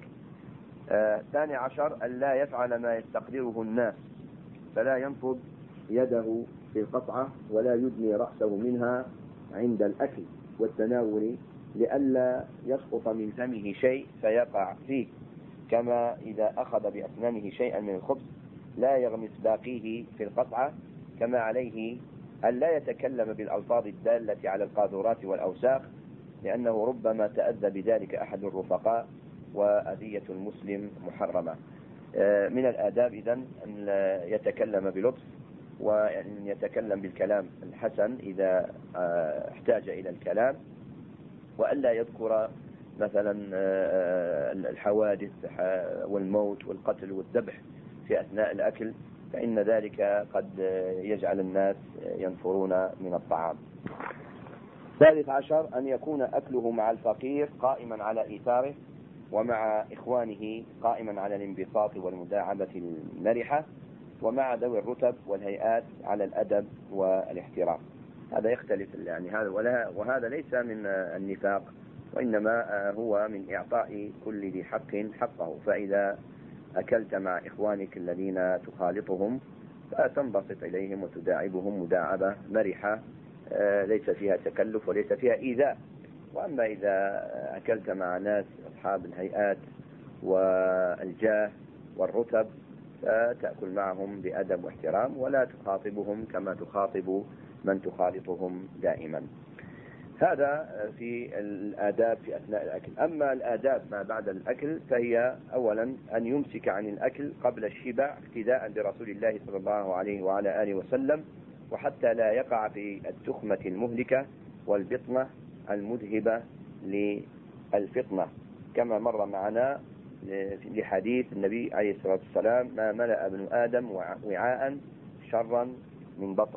12 أن لا يفعل ما يستقدره الناس، فلا ينفض يده في القطعة ولا يدني رأسه منها عند الأكل والتناول، لئلا يسقط من فمه شيء فيقع فيه، كما إذا أخذ بأسنانه شيئا من الخبز لا يغمس باقيه في القطعة، كما عليه أن لا يتكلم بالألفاظ الدالة على القاذورات والأوساخ، لأنه ربما تأذى بذلك أحد الرفقاء، وأذية المسلم محرمة. من الآداب إذن أن يتكلم بلطف، وأن يتكلم بالكلام الحسن إذا احتاج إلى الكلام، وألا يذكر مثلا الحوادث والموت والقتل والذبح في أثناء الأكل، فإن ذلك قد يجعل الناس ينفرون من الطعام. 13 أن يكون أكله مع الفقير قائما على إيثاره، ومع إخوانه قائما على الانبساط والمداعبة المرحة، ومع ذوي الرتب والهيئات على الأدب والاحترام. هذا يختلف يعني هذا وهذا ليس من النفاق، وإنما هو من إعطاء كل ذي حق حقه. فإذا أكلت مع إخوانك الذين تخالطهم فتنبسط إليهم وتداعبهم مداعبة مرحة ليس فيها تكلف وليس فيها إيذاء. وأما إذا أكلت مع ناس أصحاب الهيئات والجاه والرتب فتأكل معهم بأدب واحترام، ولا تخاطبهم كما تخاطب من تخالطهم دائما. هذا في الآداب في أثناء الأكل. أما الآداب ما بعد الأكل فهي أولا أن يمسك عن الأكل قبل الشبع اقتداء برسول الله صلى الله عليه وعلى آله وسلم، وحتى لا يقع في التخمة المهلكة والبطنة المذهبة للفطنة، كما مر معنا لحديث النبي عليه الصلاة والسلام: ما ملأ ابن آدم وعاء شرا من بطن.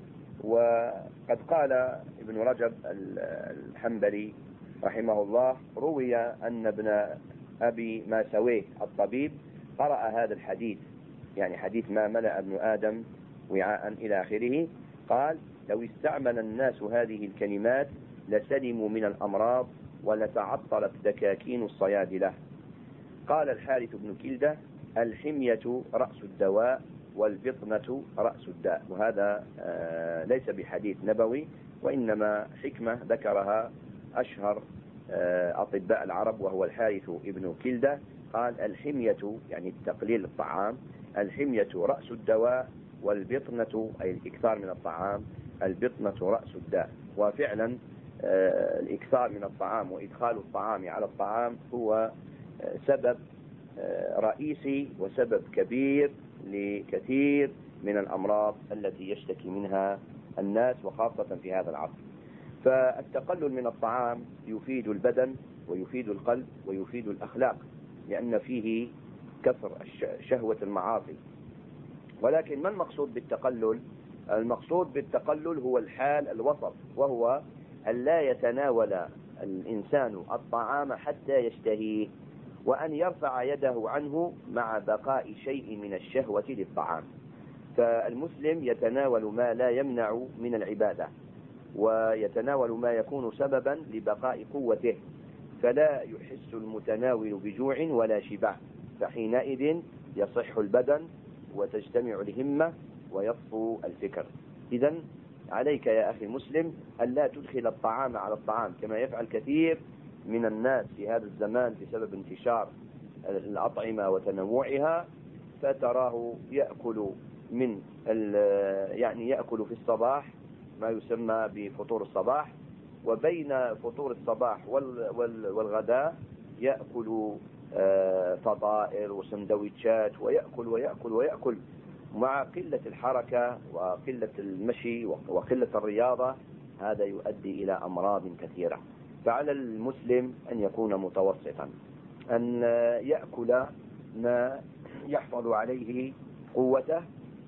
وقد قال ابن رجب الحنبلي رحمه الله: روي أن ابن أبي ماسويه الطبيب قرأ هذا الحديث، يعني حديث ما ملأ ابن آدم وعاء إلى آخره، قال: لو استعمل الناس هذه الكلمات لسلموا من الأمراض ولتعطلت دكاكين الصيادلة. قال الحارث بن كلدة: الحمية رأس الدواء والبطنة رأس الداء. وهذا ليس بحديث نبوي، وإنما حكمة ذكرها أشهر أطباء العرب وهو الحارث ابن كلدة. قال: الحمية يعني تقليل الطعام، الحمية رأس الدواء، والبطنة أي الإكثار من الطعام، البطنة رأس الداء. وفعلا الإكثار من الطعام وإدخال الطعام على الطعام هو سبب رئيسي وسبب كبير لكثير من الأمراض التي يشتكي منها الناس، وخاصة في هذا العصر. فالتقلل من الطعام يفيد البدن ويفيد القلب ويفيد الأخلاق، لأن فيه كثر شهوة المعاصي. ولكن ما المقصود بالتقلل؟ المقصود بالتقلل هو الحال الوسط، وهو أن لا يتناول الإنسان الطعام حتى يشتهيه، وأن يرفع يده عنه مع بقاء شيء من الشهوة للطعام. فالمسلم يتناول ما لا يمنع من العبادة، ويتناول ما يكون سببا لبقاء قوته، فلا يحس المتناول بجوع ولا شبع، فحينئذ يصح البدن وتجتمع الهمة ويطفو الفكر. إذن عليك يا أخي المسلم أن لا تدخل الطعام على الطعام كما يفعل كثير من الناس في هذا الزمان بسبب انتشار الأطعمة وتنوعها، فتراه يأكل يعني يأكل في الصباح ما يسمى بفطور الصباح، وبين فطور الصباح والغداء يأكل فطائر وسندويتشات، ويأكل مع قلة الحركة وقلة المشي وقلة الرياضة. هذا يؤدي إلى أمراض كثيرة. فعلى المسلم أن يكون متوسطا، أن يأكل ما يحفظ عليه قوته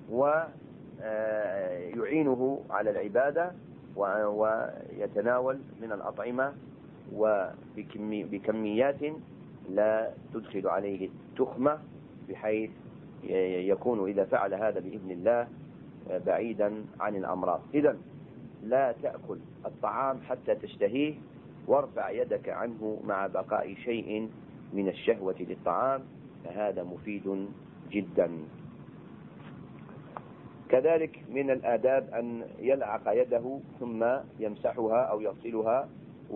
ويعينه على العبادة، ويتناول من الأطعمة وبكميات لا تدخل عليه التخمة، بحيث يكون إذا فعل هذا بإذن الله بعيدا عن الأمراض. إذن لا تأكل الطعام حتى تشتهيه، وارفع يدك عنه مع بقاء شيء من الشهوة للطعام، فهذا مفيد جدا. كذلك من الآداب أن يلعق يده ثم يمسحها أو يغسلها،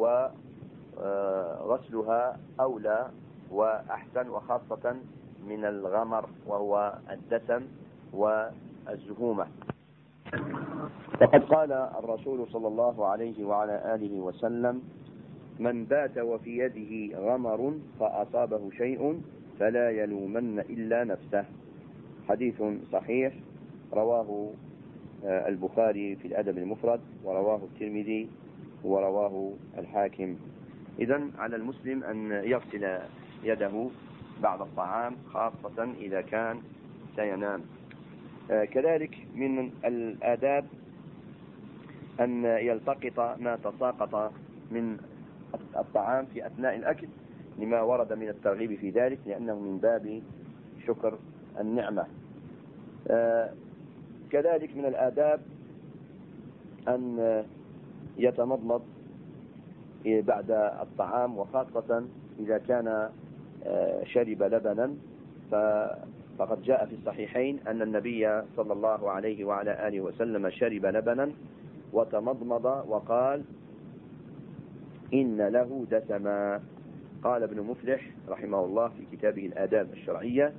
وغسلها أولى وأحسن، وخاصة من الغمر وهو الدسم والزهومة. فقد قال الرسول صلى الله عليه وعلى آله وسلم: من بات وفي يده غمر فأصابه شيء فلا يلومن إلا نفسه. حديث صحيح رواه البخاري في الأدب المفرد، ورواه الترمذي، ورواه الحاكم. إذن على المسلم أن يغسل يده بعد الطعام، خاصة إذا كان سينام. كذلك من الآداب أن يلتقط ما تساقط من الطعام في أثناء الأكل، لما ورد من الترغيب في ذلك، لأنه من باب شكر النعمة. كذلك من الآداب أن يتمضمض بعد الطعام، وخاصة إذا كان شرب لبنا، فقد جاء في الصحيحين أن النبي صلى الله عليه وعلى آله وسلم شرب لبنا وتمضمض وقال: إن له دسما. قال ابن مفلح رحمه الله في كتابه الآداب الشرعية: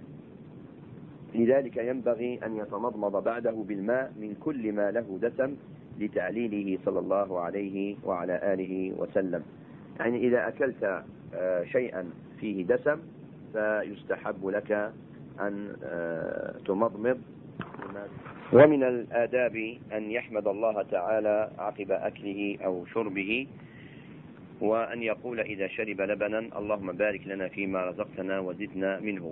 لذلك ينبغي أن يتمضمض بعده بالماء من كل ما له دسم، لتعليله صلى الله عليه وعلى آله وسلم. يعني إذا أكلت شيئا فيه دسم فيستحب لك أن تمضمض. ومن الآداب أن يحمد الله تعالى عقب أكله أو شربه، وأن يقول إذا شرب لبنا: اللهم بارك لنا فيما رزقتنا وزدنا منه.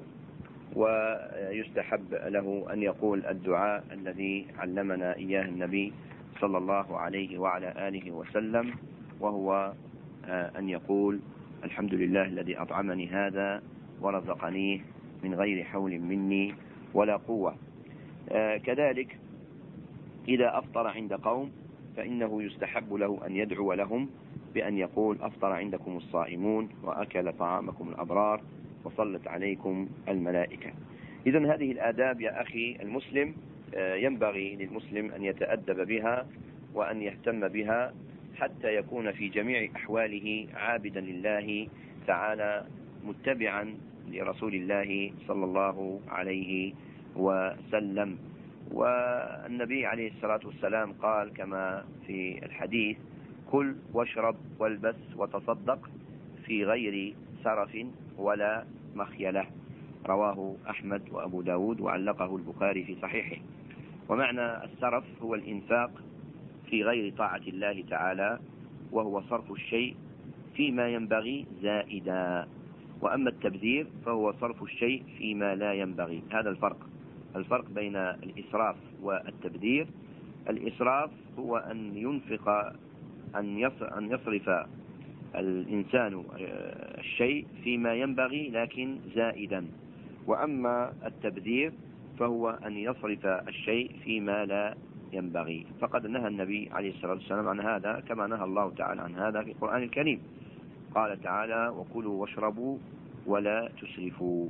ويستحب له أن يقول الدعاء الذي علمنا إياه النبي صلى الله عليه وعلى آله وسلم، وهو أن يقول: الحمد لله الذي أطعمني هذا ورزقنيه من غير حول مني ولا قوة. كذلك إذا أفطر عند قوم فإنه يستحب له أن يدعو لهم بأن يقول: أفطر عندكم الصائمون وأكل طعامكم الأبرار وصلت عليكم الملائكة. إذن هذه الآداب يا أخي المسلم ينبغي للمسلم أن يتأدب بها وأن يهتم بها، حتى يكون في جميع أحواله عابدا لله تعالى، متبعا لرسول الله صلى الله عليه وسلم. والنبي عليه الصلاة والسلام قال كما في الحديث: كل واشرب والبس وتصدق في غير سرف ولا مخيلة. رواه أحمد وأبو داود، وعلقه البخاري في صحيحه. ومعنى السرف هو الإنفاق في غير طاعة الله تعالى، وهو صرف الشيء فيما ينبغي زائدا. وأما التبذير فهو صرف الشيء فيما لا ينبغي. هذا الفرق بين الإسراف والتبذير. الإسراف هو أن ينفق أن يصرف الإنسان الشيء فيما ينبغي لكن زائدا. وأما التبذير فهو أن يصرف الشيء فيما لا ينبغي. فقد نهى النبي عليه الصلاة والسلام عن هذا، كما نهى الله تعالى عن هذا في القرآن الكريم. قال تعالى: وكلوا واشربوا ولا تسرفوا.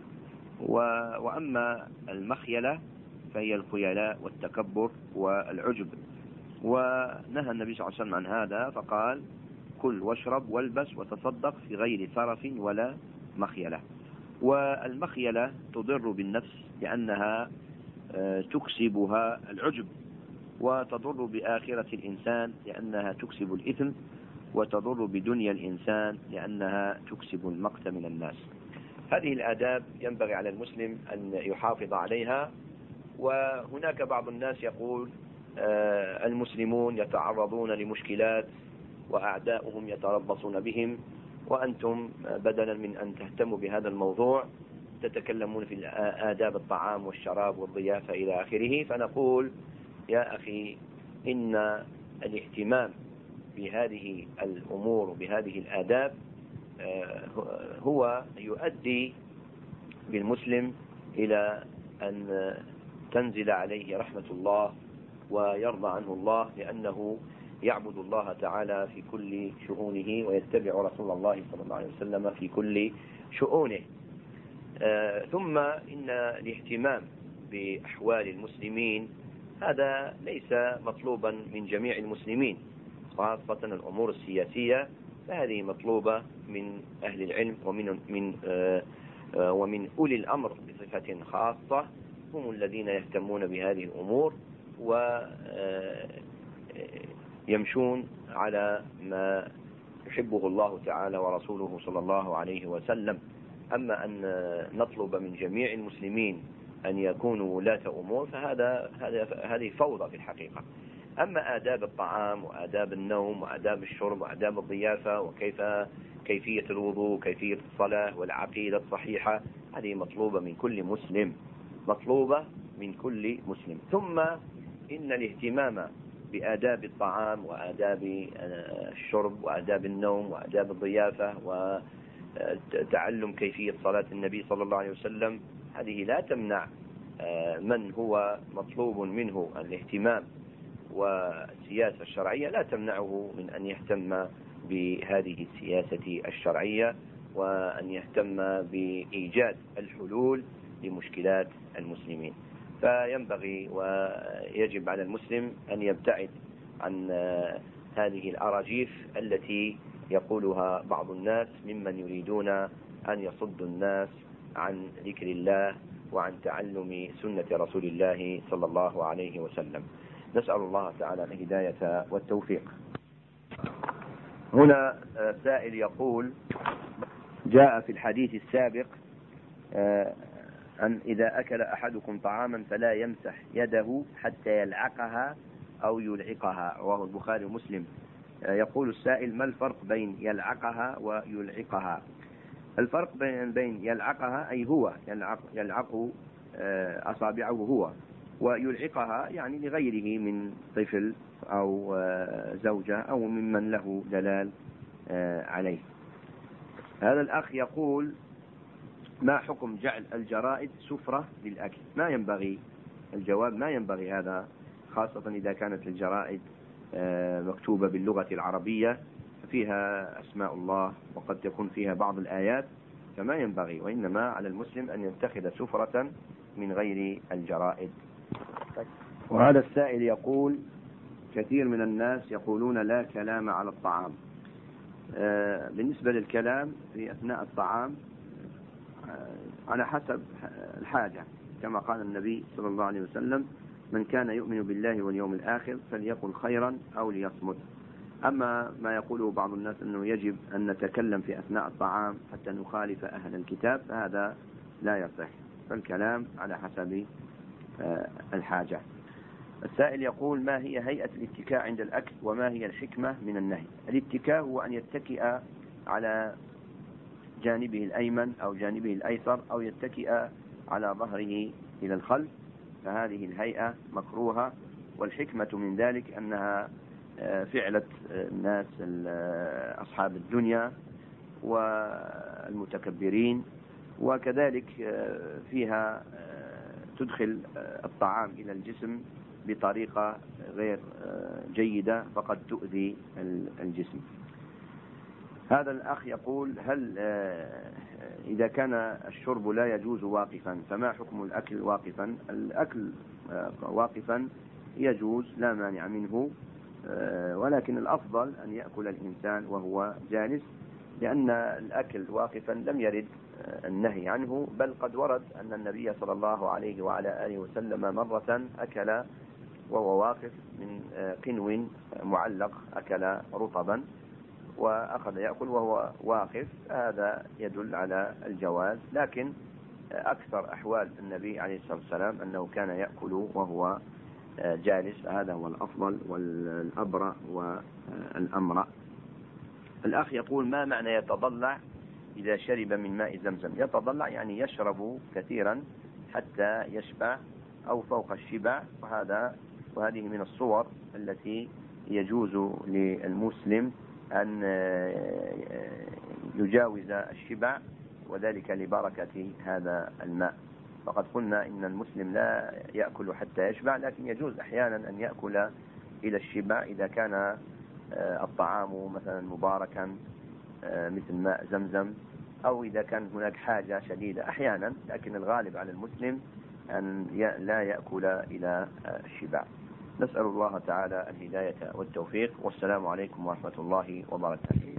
وأما المخيلة فهي الخيلاء والتكبر والعجب. ونهى النبي صلى الله عليه وسلم عن هذا، فقال: كل واشرب والبس وتصدق في غير سرف ولا مخيلة. والمخيلة تضر بالنفس لأنها تكسبها العجب، وتضر بآخرة الإنسان لأنها تكسب الإثم، وتضر بدنيا الإنسان لأنها تكسب المقت من الناس. هذه الآداب ينبغي على المسلم أن يحافظ عليها. وهناك بعض الناس يقول المسلمون يتعرضون لمشكلات وأعداؤهم يتربصون بهم، وأنتم بدلا من أن تهتموا بهذا الموضوع تتكلمون في آداب الطعام والشراب والضيافة إلى آخره. فنقول يا أخي إن الاهتمام بهذه الأمور وبهذه الآداب هو يؤدي بالمسلم إلى أن تنزل عليه رحمة الله ويرضى عنه الله، لأنه يعبد الله تعالى في كل شؤونه ويتبع رسول الله صلى الله عليه وسلم في كل شؤونه. ثم إن الاهتمام بأحوال المسلمين هذا ليس مطلوبا من جميع المسلمين، خاصة الأمور السياسية فهذه مطلوبة من أهل العلم ومن أولي الأمر بصفة خاصة، هم الذين يهتمون بهذه الأمور ويمشون على ما يحبه الله تعالى ورسوله صلى الله عليه وسلم. أما أن نطلب من جميع المسلمين أن يكونوا ولاة أمور هذه فوضى في الحقيقة. أما آداب الطعام وآداب النوم وآداب الشرب وآداب الضيافة وكيفية الوضوء وكيفية الصلاة والعقيدة الصحيحة هذه مطلوبة من كل مسلم، مطلوبة من كل مسلم. ثم إن الاهتمام بآداب الطعام وآداب الشرب وآداب النوم وآداب الضيافة وتعلم كيفية صلاة النبي صلى الله عليه وسلم هذه لا تمنع من هو مطلوب منه الاهتمام والسياسة الشرعية لا تمنعه من أن يهتم بهذه السياسة الشرعية وأن يهتم بإيجاد الحلول لمشكلات المسلمين. فينبغي ويجب على المسلم أن يبتعد عن هذه الأراجيف التي يقولها بعض الناس ممن يريدون أن يصدوا الناس عن ذكر الله وعن تعلم سنة رسول الله صلى الله عليه وسلم. نسأل الله تعالى الهداية والتوفيق. هنا سائل يقول جاء في الحديث السابق أن إذا أكل أحدكم طعاما فلا يمسح يده حتى يلعقها أو يلعقها، رواه البخاري ومسلم. يقول السائل ما الفرق بين يلعقها ويلعقها؟ الفرق بين يلعقها أي هو يلعق أصابعه هو، ويلعقها يعني لغيره من طفل أو زوجة أو ممن له دلال عليه. هذا الأخ يقول ما حكم جعل الجرائد سفرة للأكل؟ ما ينبغي، الجواب ما ينبغي هذا، خاصة إذا كانت الجرائد مكتوبة باللغة العربية فيها أسماء الله وقد تكون فيها بعض الآيات، فما ينبغي، وإنما على المسلم أن يتخذ سفرة من غير الجرائد. وهذا السائل يقول كثير من الناس يقولون لا كلام على الطعام. بالنسبة للكلام في أثناء الطعام على حسب الحاجة، كما قال النبي صلى الله عليه وسلم من كان يؤمن بالله واليوم الآخر فليقل خيرا أو ليصمت. أما ما يقوله بعض الناس أنه يجب أن نتكلم في أثناء الطعام حتى نخالف أهل الكتاب فهذا لا يصح، فالكلام على حسب الحاجة. السائل يقول ما هي هيئة الاتكاء عند الأكل وما هي الحكمة من النهي؟ الاتكاء هو أن يتكئ على جانبه الأيمن أو جانبه الأيسر أو يتكئ على ظهره إلى الخلف، فهذه الهيئة مكروهة. والحكمة من ذلك أنها فعلة الناس أصحاب الدنيا والمتكبرين، وكذلك فيها تدخل الطعام إلى الجسم بطريقة غير جيدة فقد تؤذي الجسم. هذا الأخ يقول هل إذا كان الشرب لا يجوز واقفا فما حكم الأكل واقفا؟ الأكل واقفا يجوز لا مانع منه، ولكن الأفضل أن يأكل الإنسان وهو جالس، لأن الأكل واقفا لم يرد النهي عنه، بل قد ورد أن النبي صلى الله عليه وعلى آله وسلم مرة أكل وهو واقف من قنو معلق، أكل رطبا وأخذ يأكل وهو واقف، هذا يدل على الجواز. لكن أكثر أحوال النبي عليه الصلاة والسلام أنه كان يأكل وهو جالس، هذا هو الأفضل والأبرأ والأمرأ. الأخ يقول: ما معنى يتضلع إذا شرب من ماء زمزم؟ يتضلع يعني يشرب كثيرا حتى يشبع أو فوق الشبع، وهذه من الصور التي يجوز للمسلم أن يجاوز الشبع، وذلك لبركة هذا الماء. فقد قلنا إن المسلم لا يأكل حتى يشبع، لكن يجوز أحيانا أن يأكل إلى الشبع إذا كان الطعام مثلا مباركا مثل ماء زمزم، أو إذا كان هناك حاجة شديدة أحيانا، لكن الغالب على المسلم أن لا يأكل إلى الشبع. نسأل الله تعالى الهداية والتوفيق، والسلام عليكم ورحمة الله وبركاته.